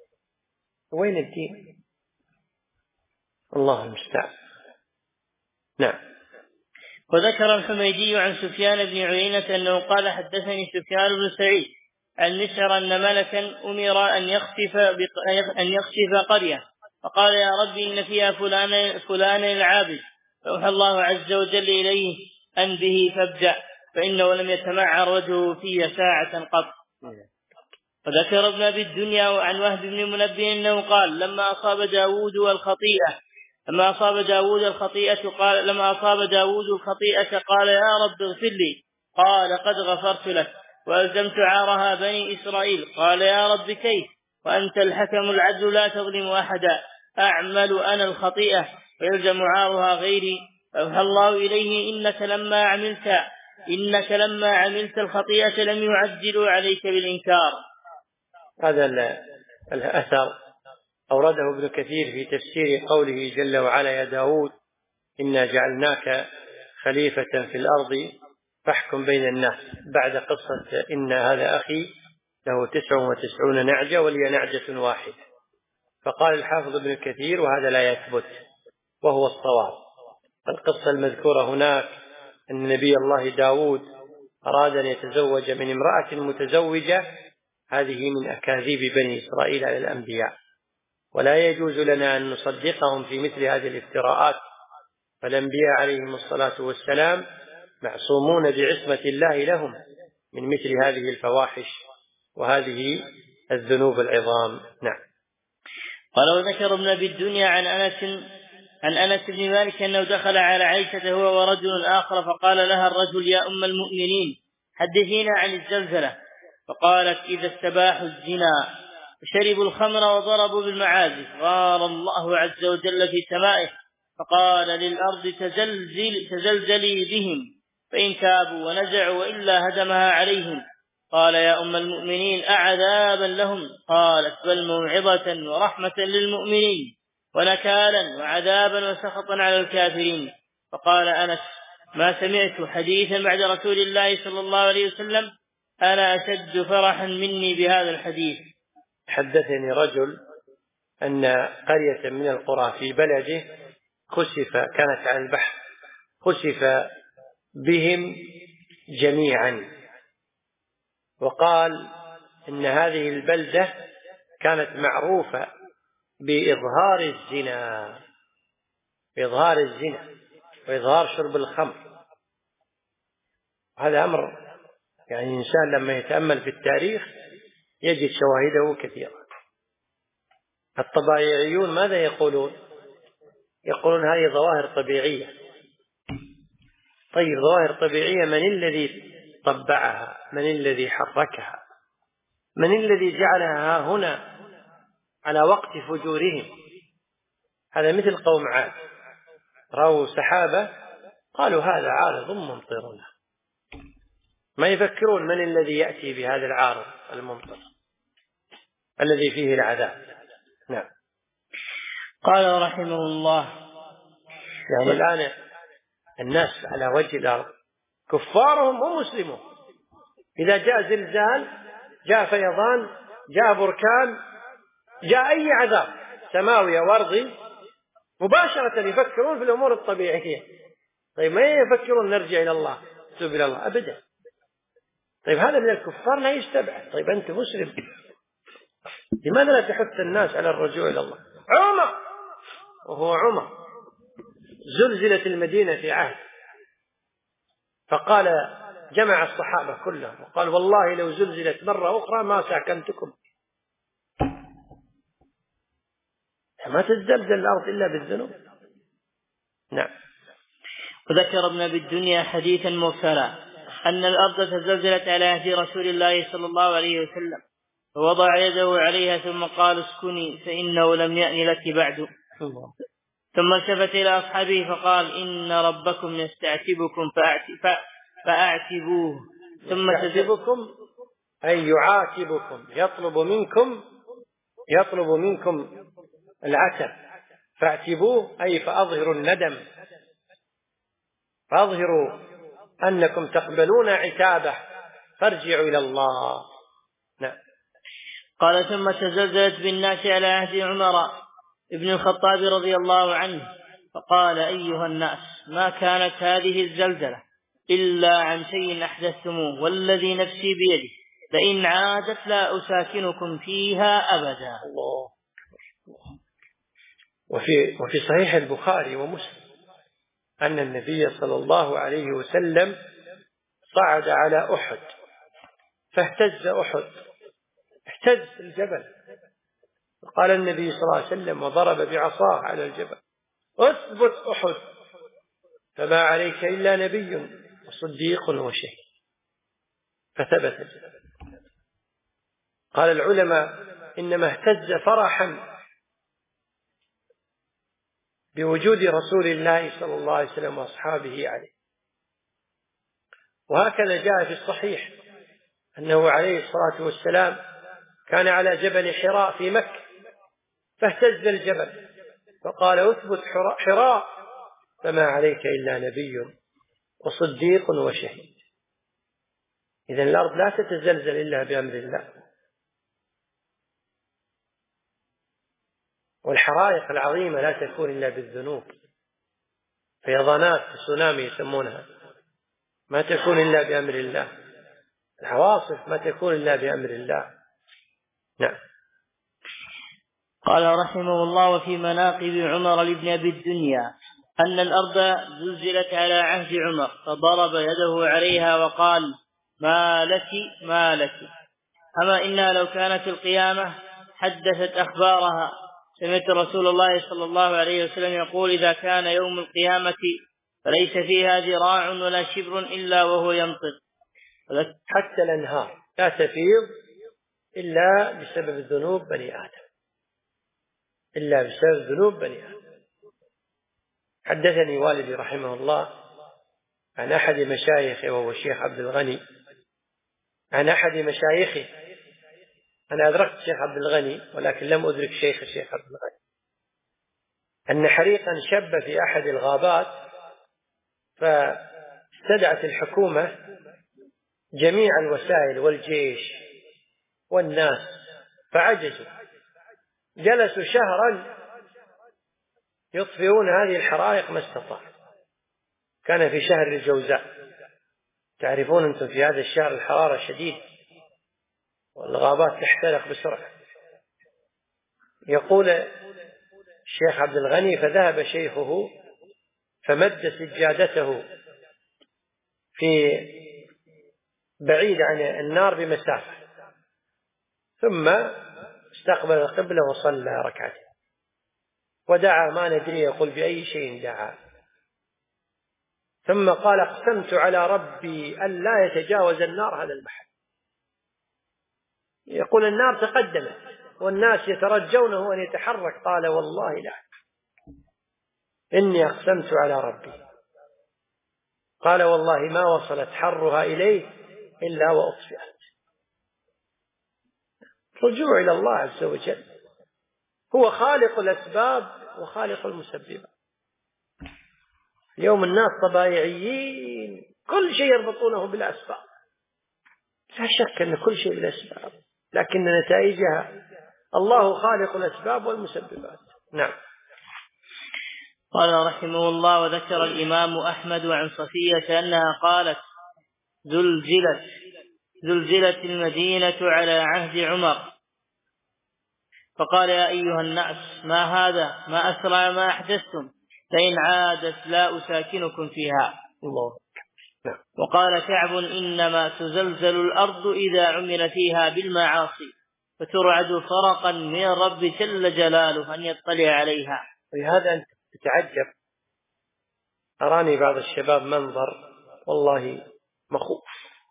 وين الدين؟ الله المستعان. نعم. وذكر الحميدي عن سفيان بن عيينة أنه قال حدثني سفيان بن سعيد عن مسعر أن ملكا أمر أن يخسف, أن يخسف قرية، فقال يا رب إن فيها فلان, فلان العابد، فأوحى الله عز وجل إليه أن به فابدأ فإنه لم يتمعر وجهه فيه ساعة قط. وذكر ابن أبي الدنيا عن وهب بن منبه أنه قال لما أصاب داود الخطيئة لما أصاب داود الخطيئة قال لما أصاب داود الخطيئة قال يا رب اغفر لي، قال قد غفرت لك وألزمت عارها بني إسرائيل. قال يا رب كيف وأنت الحكم العدل لا تظلم أحدا، أعمل أنا الخطيئة ويلزم عارها غيري. فأوحى الله إليه إنك لما عملت إنك لما عملت الخطيئة لم يعجلوا عليك بالإنكار. هذا الأثر أورده ابن كثير في تفسير قوله جل وعلا يا داود إنا جعلناك خليفة في الأرض فاحكم بين الناس، بعد قصة إن هذا أخي له تسع وتسعون نعجة ولي نعجة واحدة، فقال الحافظ ابن كثير وهذا لا يثبت وهو الصواب. القصة المذكورة هناك أن نبي الله داود أراد أن يتزوج من امرأة متزوجة، هذه من أكاذيب بني إسرائيل على الأنبياء، ولا يجوز لنا أن نصدقهم في مثل هذه الافتراءات. فالأنبياء عليهم الصلاة والسلام معصومون بعصمة الله لهم من مثل هذه الفواحش وهذه الذنوب العظام. نعم. قال وذكر ابن أبي الدنيا عن أنس عن أنس بن مالك أنه دخل على عائشة هو ورجل آخر فقال لها الرجل: يا أم المؤمنين حدثينا عن الزلزلة. فقالت: إذا استباحوا الزنا وشربوا الخمر وضربوا بالمعازف غار الله عز وجل في سمائه فقال للأرض تزلزل تزلزلي بهم فإن تابوا ونزعوا وإلا هدمها عليهم. قال: يا أم المؤمنين أعذابا لهم؟ قالت: بل موعظة ورحمة للمؤمنين ونكالا وعذابا وسخطا على الكافرين. فقال أنس: ما سمعت حديثا بعد رسول الله صلى الله عليه وسلم أنا أشد فرحا مني بهذا الحديث. حدثني رجل أن قرية من القرى في بلده خسف، كانت على البحر، خسف بهم جميعا، وقال إن هذه البلدة كانت معروفة بإظهار الزنا بإظهار الزنا وإظهار شرب الخمر. هذا أمر يعني الإنسان لما يتأمل في التاريخ يجد شواهده كثيرة. الطبيعيون ماذا يقولون؟ يقولون هذه ظواهر طبيعية. طيب ظواهر طبيعية، من الذي طبعها؟ من الذي حركها؟ من الذي جعلها هنا على وقت فجورهم؟ هذا مثل قوم عاد رأوا سحابة قالوا هذا عارض ممطرنا، ما يفكرون من الذي يأتي بهذا العارض الممطر الذي فيه العذاب. نعم. قال رحمه الله: يعني الآن الناس على وجه الأرض كفارهم ومسلمون، إذا جاء زلزال، جاء فيضان، جاء بركان، جاء أي عذاب سماوي وأرضي، مباشرة يفكرون في الأمور الطبيعية. طيب ما يفكرون نرجع إلى الله نتوب إلى الله أبدا. طيب هذا من الكفار لا يستبعد. طيب أنت مسلم، لماذا لا تحث الناس على الرجوع إلى الله؟ عمر وهو عمر زلزلت المدينة في عهد، فقال جمع الصحابة كلهم وقال: والله لو زلزلت مرة أخرى ما سكنتكم. ما تزلزل الأرض إلا بالذنوب. نعم. وذكر ابن أبي الدنيا حديثا مرسلا أن الأرض تزلزلت على عهد رسول الله صلى الله عليه وسلم فوضع يده عليها ثم قال: اسكني فإنه لم يأن لك بعد. ثم التفت إلى أصحابه فقال: إن ربكم يستعتبكم فأعتبوه. ثم يستعتبكم أي يعاتبكم، يطلب منكم يطلب منكم العتب، فاعتبوه أي فأظهروا الندم، فأظهروا أنكم تقبلون عتابه، فارجعوا إلى الله. نعم. قال: ثم تزلزلت بالناس على عهد عمر ابن الخطاب رضي الله عنه فقال: أيها الناس، ما كانت هذه الزلزلة إلا عن شيء أحدثتموه والذي نفسي بيده لئن عادت لا أساكنكم فيها أبدا. الله. وفي, وفي صحيح البخاري ومسلم أن النبي صلى الله عليه وسلم صعد على أحد فاهتز أحد، اهتز الجبل، قال النبي صلى الله عليه وسلم وضرب بعصاه على الجبل: اثبت أحد فما عليك إلا نبي وصديق وشهيد، فثبت الجبل. قال العلماء إنما اهتز فرحا بوجود رسول الله صلى الله عليه وسلم وأصحابه عليه. وهكذا جاء في الصحيح أنه عليه الصلاة والسلام كان على جبل حراء في مكة فاهتز الجبل فقال: اثبت حراء فما عليك إلا نبي وصديق وشهيد. إذن الأرض لا تتزلزل إلا بأمر الله. والحرائق العظيمة لا تكون إلا بالذنوب، فيضانات السونامي يسمونها ما تكون إلا بأمر الله، العواصف ما تكون إلا بأمر الله. نعم. قال رحمه الله: وفي مناقب عمر لابن أبي الدنيا أن الأرض زلزلت على عهد عمر فضرب يده عليها وقال: ما لك ما لك. أما إنها لو كانت القيامة حدثت أخبارها. سمعت رسول الله صلى الله عليه وسلم يقول: إذا كان يوم القيامة فليس فيها ذراع ولا شبر إلا وهو ينطق. حتى الأنهار لا تفيض إلا بسبب ذنوب بني آدم، إلا بسبب ذنوب بني آدم. حدثني والدي رحمه الله عن أحد مشايخه وهو الشيخ عبد الغني، عن أحد مشايخه. أنا أدركت الشيخ عبد الغني ولكن لم أدرك شيخ الشيخ عبد الغني، أن حريقا شب في أحد الغابات، فاستدعت الحكومة جميع الوسائل والجيش والناس فعجزوا، جلسوا شهرا يطفئون هذه الحرائق ما استطاعوا. كان في شهر الجوزاء، تعرفون أنتم في هذا الشهر الحرارة شديد والغابات تحترق بسرعة. يقول الشيخ عبد الغني: فذهب شيخه فمد سجادته في بعيد عن النار بمسافة، ثم استقبل القبلة وصلى ركعتين ودعا، ما ندري يقول بأي شيء دعا، ثم قال: اقسمت على ربي أن لا يتجاوز النار هذا المحل. يقول النار تقدمت والناس يترجونه أن يتحرك، قال: والله لا، إني أقسمت على ربي. قال: والله ما وصلت حرها إليه إلا وأطفئت. رجوع إلى الله عز وجل، هو خالق الأسباب وخالق المسببات. اليوم الناس طبيعيين، كل شيء يربطونه بالأسباب، لا شك أن كل شيء بالأسباب، لكن نتائجها الله خالق الأسباب والمسببات. نعم. قال رحمه الله: وذكر الإمام أحمد عن صفية أنها قالت: زلزلت زلزلت المدينة على عهد عمر، فقال: يا أيها الناس، ما هذا؟ ما أسرع ما أحدثتم، فإن عادت لا أساكنكم فيها. الله. نعم. وقال كعب: إنما تزلزل الأرض إذا عمل فيها بالمعاصي، فترعد فرقا من الرب جل جلاله أن يطلع عليها. ولهذا أنت تتعجب، أراني بعض الشباب منظر والله مخوف،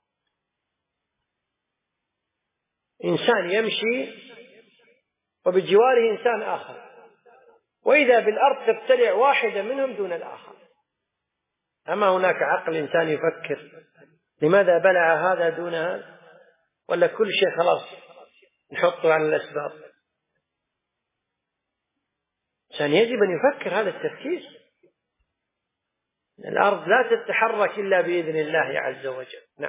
إنسان يمشي وبجواره إنسان آخر، وإذا بالأرض تبتلع واحدة منهم دون الآخر. أما هناك عقل إنسان يفكر لماذا بلع هذا دون هذا؟ ولا كل شيء خلاص نحطه على الأسباب؟ عشان يجب أن يفكر هذا التفكير. الأرض لا تتحرك إلا بإذن الله عز وجل. نعم.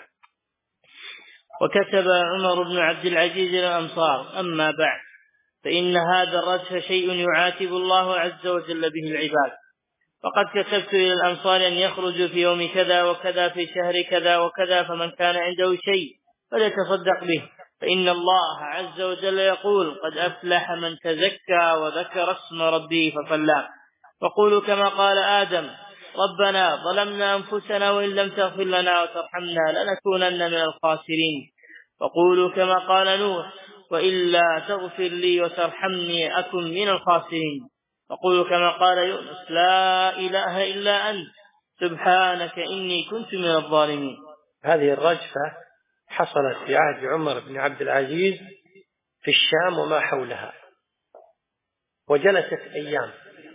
وكتب عمر بن عبد العزيز الأنصار: أما بعد، فإن هذا الرجف شيء يعاتب الله عز وجل به العباد. فقد كتبت إلى الأنصار أن يخرجوا في يوم كذا وكذا في شهر كذا وكذا، فمن كان عنده شيء فليتصدق به، فإن الله عز وجل يقول: قد أفلح من تزكى وذكر اسم ربه فصلى. وقولوا كما قال آدم: ربنا ظلمنا أنفسنا وإن لم تغفر لنا وترحمنا لنكونن من الخاسرين. وقولوا كما قال نوح: وإلا تغفر لي وترحمني أكن من الخاسرين. وقولوا كما قال يونس: لا إله إلا أنت سبحانك إني كنت من الظالمين. هذه الرجفة حصلت في عهد عمر بن عبد العزيز في الشام وما حولها، وجلست أيام،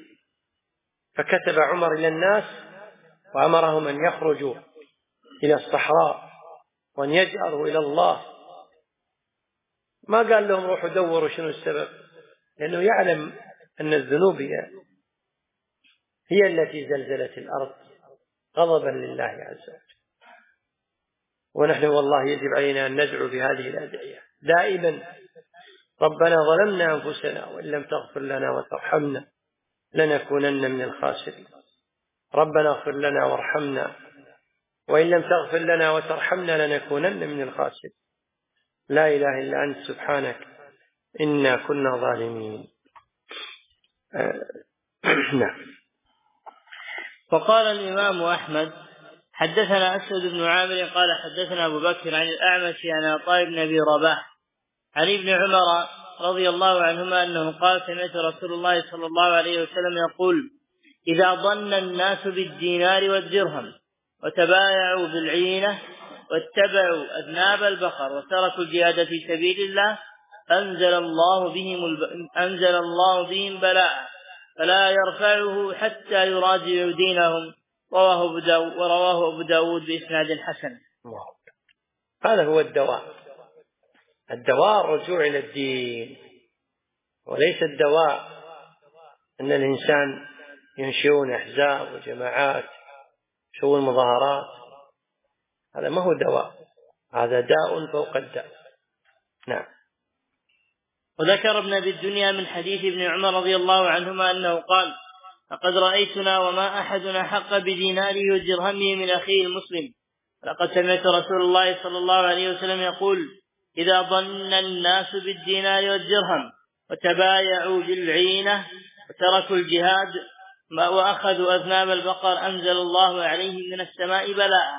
فكتب عمر إلى الناس وأمرهم أن يخرجوا إلى الصحراء وأن يجأروا إلى الله. ما قال لهم روحوا دوروا شنو السبب، لأنه يعلم أن الذنوب هي, هي التي زلزلت الأرض غضبا لله عز وجل. ونحن والله يجب علينا أن ندعو بهذه الأدعية دائما، ربنا ظلمنا أنفسنا وإن لم تغفر لنا وترحمنا لنكونن من الخاسرين. ربنا اغفر لنا وارحمنا وإن لم تغفر لنا وترحمنا لنكونن من الخاسرين. لا إله إلا أنت سبحانك إنا كنا ظالمين. آه. نعم. وقال الإمام أحمد حدثنا أسود بن عامر قال حدثنا أبو بكر عن الأعمش عن عطاء بن أبي رباح عن ابن عمر رضي الله عنهما أنه قال سمعت رسول الله صلى الله عليه وسلم يقول إذا ظن الناس بالدينار والدرهم وتبايعوا بالعينة واتبعوا أذناب البقر وتركوا الجهاد في سبيل الله أنزل الله بهم الب... أنزل الله بهم بلاء فلا يرفعه حتى يراجعوا دينهم. رواه أبو داود ورواه أبو داود بإسناد حسن. هذا هو الدواء. الدواء الرجوع إلى الدين، وليس الدواء أن الإنسان ينشئون أحزاب وجماعات يسوون مظاهرات. هذا ما هو دواء، هذا داء فوق الداء. نعم. وذكر ابن أبي الدنيا من حديث ابن عمر رضي الله عنهما أنه قال لقد رأيتنا وما أحدنا حق بديناره ودرهمه من أخيه المسلم. لقد سمعت رسول الله صلى الله عليه وسلم يقول إذا ظن الناس بالدينار والدرهم وتبايعوا بالعينة وتركوا الجهاد وأخذوا أذناب البقر أنزل الله عليهم من السماء بلاء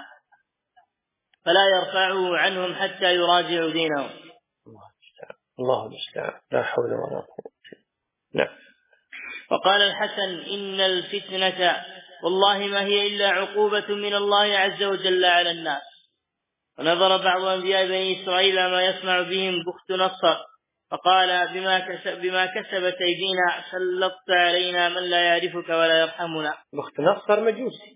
فلا يرفعوا عنهم حتى يراجعوا دينهم. الله المستعان. لا حول ولا قوة. نعم. وقال الحسن إن الفتنة والله ما هي إلا عقوبة من الله عز وجل على الناس. ونظر بعض أنبياء بني إسرائيل ما يصنع بهم بخت نصر فقال بما كسب بما كسبت أيدينا سلطت علينا من لا يعرفك ولا يرحمنا. بخت نصر مجوسي،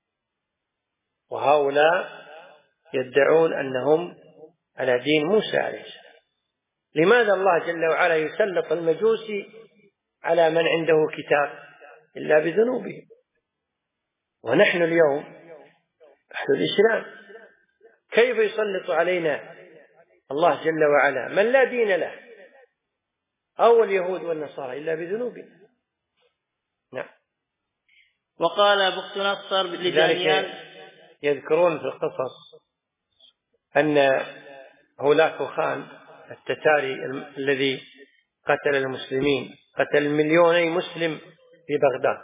وهؤلاء يدعون أنهم على دين موسى عليه السلام. لماذا الله جل وعلا يسلط المجوسي على من عنده كتاب؟ إلا بذنوبهم. ونحن اليوم أهل الإسلام كيف يسلط علينا الله جل وعلا من لا دين له أو اليهود والنصارى إلا بذنوبهم؟ نعم. وقال بخت نصر لدانيال يذكرون في القصص أن هولاكو خان التتاري الذي قتل المسلمين، قتل مليوني مسلم في بغداد،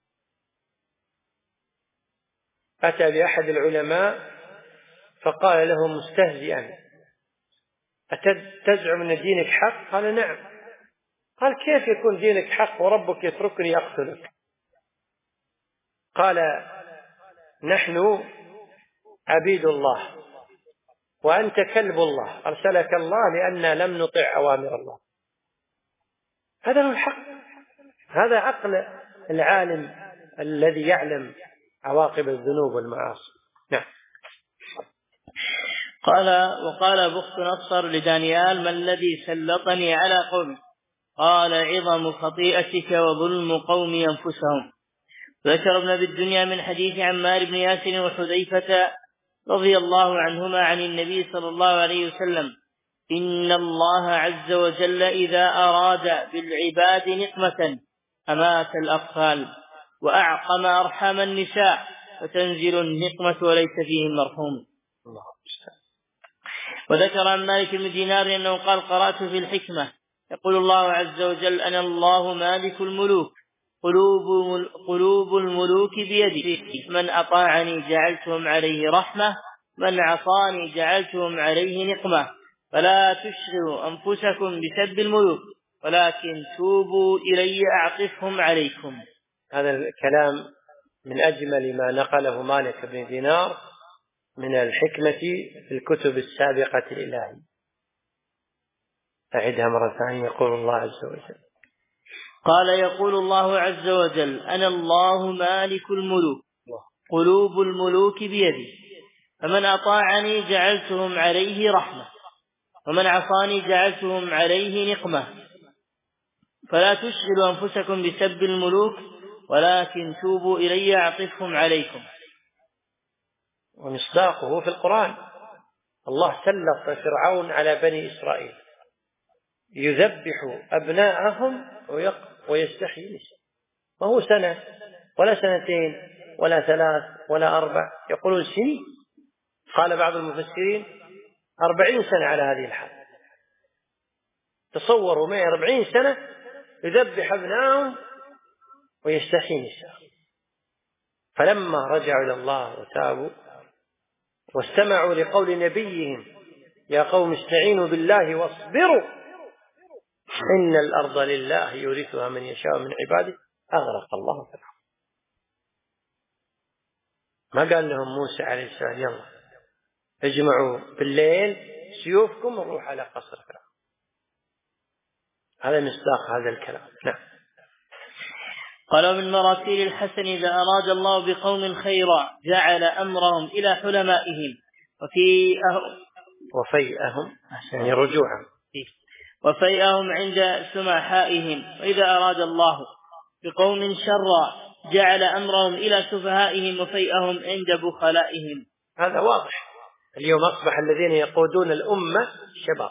أتى بأحد العلماء فقال له مستهزئا أتزعم أن دينك حق؟ قال نعم. قال كيف يكون دينك حق وربك يتركني أقتلك؟ قال نحن عبيد الله وأنت كلب الله أرسلك الله لأننا لم نطع أوامر الله. هذا هو الحق، هذا عقل العالم الذي يعلم عواقب الذنوب والمعاصي. نعم. قال وقال بخت نصر لدانيال ما الذي سلطني على قومي؟ قال عظم خطيئتك وظلم قوم أنفسهم. ذكر ابن أبي الدنيا من حديث عمار بن ياسر وحذيفة رضي الله عنهما عن النبي صلى الله عليه وسلم إن الله عز وجل إذا أراد بالعباد نقمة أمات الأطفال وأعقم أرحام النساء فتنزل النقمة وليس فيه المرحوم. وذكر عن مالك بن دينار أنه قال قرأت في الحكمة يقول الله عز وجل أنا الله مالك الملوك قلوب, قلوب الملوك بيدي من أطاعني جعلتهم عليه رحمة من عصاني جعلتهم عليه نقمة فلا تشغلوا أنفسكم بسب الملوك ولكن توبوا إلي أعطفهم عليكم. هذا الكلام من أجمل ما نقله مالك بن دينار من الحكمة في الكتب السابقة الإلهية. أعدها مرة ثانية. يقول الله عز وجل قال يقول الله عز وجل أنا الله مالك الملوك قلوب الملوك بيدي فمن أطاعني جعلتهم عليه رحمة ومن عصاني جعلتهم عليه نقمة فلا تشغلوا أنفسكم بسب الملوك ولكن توبوا إلي أعطفهم عليكم. ومصداقه في القرآن الله سلط فرعون على بني إسرائيل يذبح أبناءهم ويستحيي نساء، ما هو سنة ولا سنتين ولا ثلاث ولا أربع، يقولون سنين. قال بعض المفسرين أربعين سنة على هذه الحال. تصوروا معي أربعين سنة يذبح أبناءهم ويستحيي نساء. فلما رجعوا إلى الله وتابوا واستمعوا لقول نبيهم يا قوم استعينوا بالله واصبروا إن الأرض لله يورثها من يشاء من عباده، أغرق الله فرعون. ما قال لهم موسى عليه السلام يلا اجمعوا بالليل سيوفكم ونروح على قصر فرعون. هذا مصداق هذا الكلام. نعم. قال من مراسيل الحسن إذا أراد الله بقوم خيرا جعل أمرهم إلى حلمائهم وفيئهم وفيئهم يعني رجوعهم وفيئهم عند سمحائهم، وإذا أراد الله بقوم شرا جعل أمرهم إلى سفهائهم وفيئهم عند بخلائهم. هذا واضح. اليوم أصبح الذين يقودون الأمة شباب،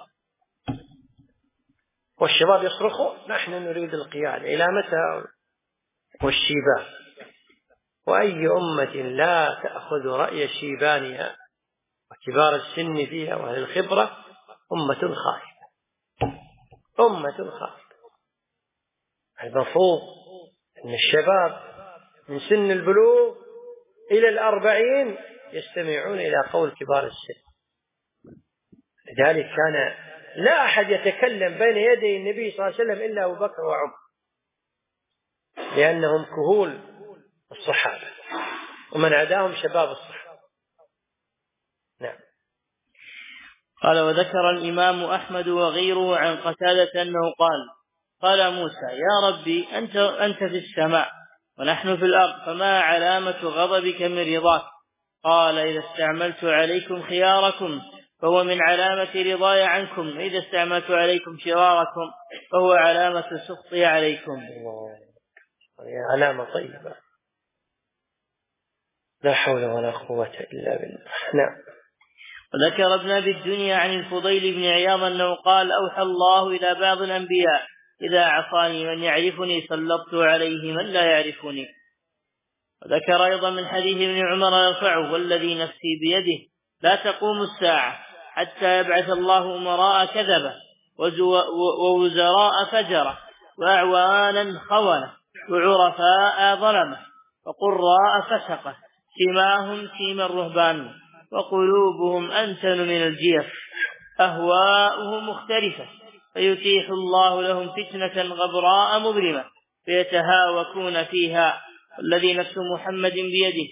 والشباب يصرخون نحن نريد القيادة إلى متى؟ والشيبان، وأي أمة لا تأخذ رأي شيبانها وكبار السن فيها وأهل الخبرة أمة خائفة، أمة خائفة. المفروض أن الشباب من سن البلوغ إلى الأربعين يستمعون إلى قول كبار السن. لذلك كان لا أحد يتكلم بين يدي النبي صلى الله عليه وسلم إلا أبو بكر وعمر، لأنهم كهول الصحابة ومن عداهم شباب الصحابة. نعم. قال وذكر الإمام أحمد وغيره عن قتادة أنه قال قال موسى يا ربي أنت, أنت في السماء ونحن في الأرض، فما علامة غضبك من رضاك؟ قال إذا استعملت عليكم خياركم فهو من علامة رضاي عنكم، وإذا استعملت عليكم شراركم فهو علامة سخطي عليكم. علامة طيبة، لا حول ولا قوة إلا بالله. نعم. وذكر ابن أبي الدنيا عن الفضيل بن عياض أنه قال أوحى الله إلى بعض الأنبياء إذا عصاني من يعرفني سلطت عليه من لا يعرفني. وذكر أيضا من حديث ابن عمر يرفعه والذي نفسي بيده لا تقوم الساعة حتى يبعث الله أمراء كذبة ووزراء فجرة وأعوانا خونة وعرفاء ظلمة وقراء فسقة سماهم سيم الرهبان وقلوبهم أنتن من الجيف أهواؤهم مختلفة، فيتيح الله لهم فتنة غبراء مظلمة فيتهاوكون فيها، والذي نفس محمد بيده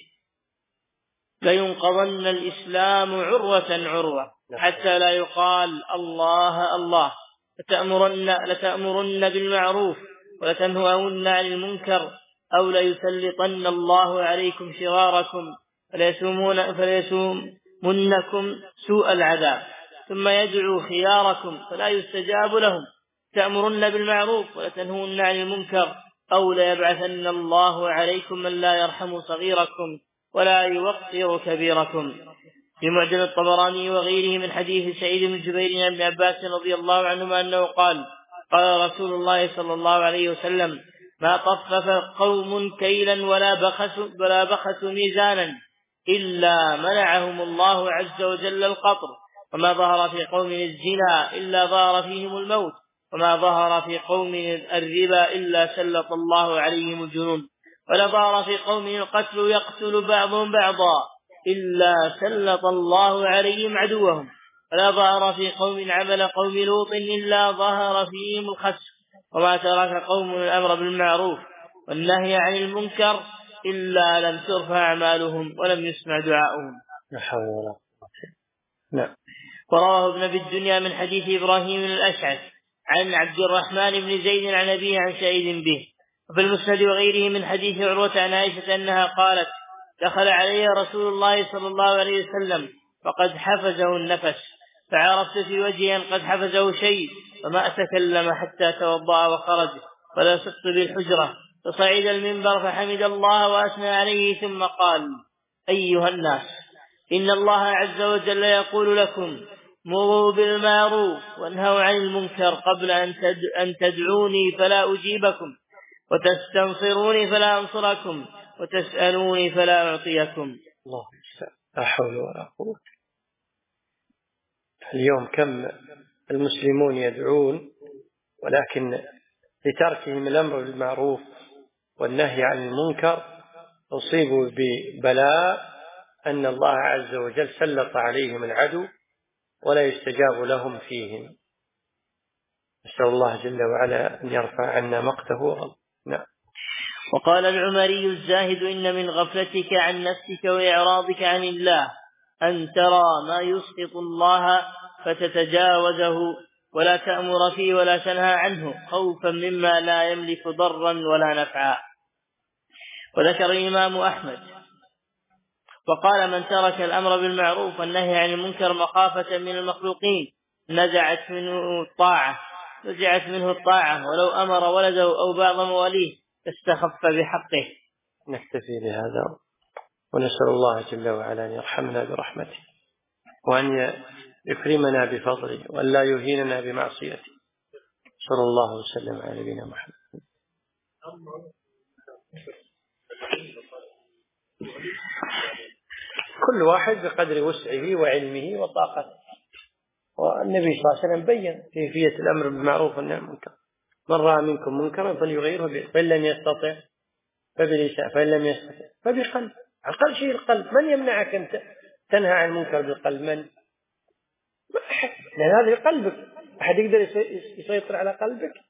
لينقضن الإسلام عروة عروة حتى لا يقال الله الله، لتأمرن, لتأمرن بالمعروف ولتنهون عن المنكر أو ليسلطن الله عليكم شراركم فليسومون فليسومنكم سوء العذاب، ثم يدعو خياركم فلا يستجاب لهم، تأمرن بالمعروف ولتنهون عن المنكر أو ليبعثن الله عليكم من لا يرحم صغيركم ولا يوقر كبيركم. في معجم الطبراني وغيره من حديث سعيد بن جبير عن ابن عباس رضي الله عنهما أنه قال قال رسول الله صلى الله عليه وسلم ما طفف قوم كيلا ولا بخسوا ولا بخسوا ميزانا إلا منعهم الله عز وجل القطر، وما ظهر في قوم الزنا إلا ظهر فيهم الموت، وما ظهر في قوم الربا إلا سلط الله عليهم الجنون، ولا ظهر في قوم القتل يقتل بعضهم بعضا إلا سلط الله عليهم عدوهم، ولا ظهر في قوم عمل قوم لوط إلا ظهر فيهم الخسف، وما ترك قوم الأمر بالمعروف والنهي عن المنكر إلا لم ترفع أعمالهم ولم يسمع دعاؤهم. نعم. ورواه ابن أبي الدنيا من حديث إبراهيم الأشعث عن عبد الرحمن بن زيد عن أبيه عن سعيد به، وفي المسند وغيره من حديث عروة عن عائشة أنها قالت دخل علي رسول الله صلى الله عليه وسلم فقد حفزه النفس، فعرفت في وجهه أن قد حفزه شيء، فما أتكلم حتى توضأ وخرج، ولا سقط بالحجرة، فصعد المنبر فحمد الله وأثنى عليه ثم قال أيها الناس إن الله عز وجل يقول لكم مروا بالمعروف وانهوا عن المنكر قبل أن تدعوني فلا أجيبكم وتستنصروني فلا أنصركم وتسألوني فلا أعطيكم. الله لا حول ولا قوة. اليوم كم المسلمون يدعون ولكن لتركهم الأمر بالمعروف والنهي عن المنكر أصيبوا ببلاء أن الله عز وجل سلط عليهم العدو ولا يستجاب لهم فيهم. نسأل الله جل وعلا أن يرفع عنا مقته. نعم. وقال العمري الزاهد إن من غفلتك عن نفسك وإعراضك عن الله أن ترى ما يسخط الله فتتجاوزه ولا تأمر فيه ولا تنهى عنه خوفا مما لا يملك ضرا ولا نفعا. وذكر الإمام أحمد وقال من ترك الأمر بالمعروف والنهي عن المنكر مخافة من المخلوقين نزعت منه الطاعة نزعت منه الطاعة ولو أمر ولده أو بعض مواليه استخف بحقه. نكتفي بهذا ونسأل الله جل وعلا أن يرحمنا برحمته وأن يكرمنا بفضله وأن لا يهيننا بمعصيته. صلى الله وسلم على نبينا محمد. كل واحد بقدر وسعه وعلمه وطاقته، والنبي صلى الله عليه وسلم بين كيفية الأمر بالمعروف والنهي عن المنكر. من رأى منكم منكرا فليغيره بيده فإن لم يستطع فبلسانه فإن لم يستطع فبقلبه. أقل شيء القلب. من يمنعك أن تنهى عن المنكر بالقلب؟ من؟ ما أحد. لأن هذا قلبك. أحد يقدر يسيطر على قلبك؟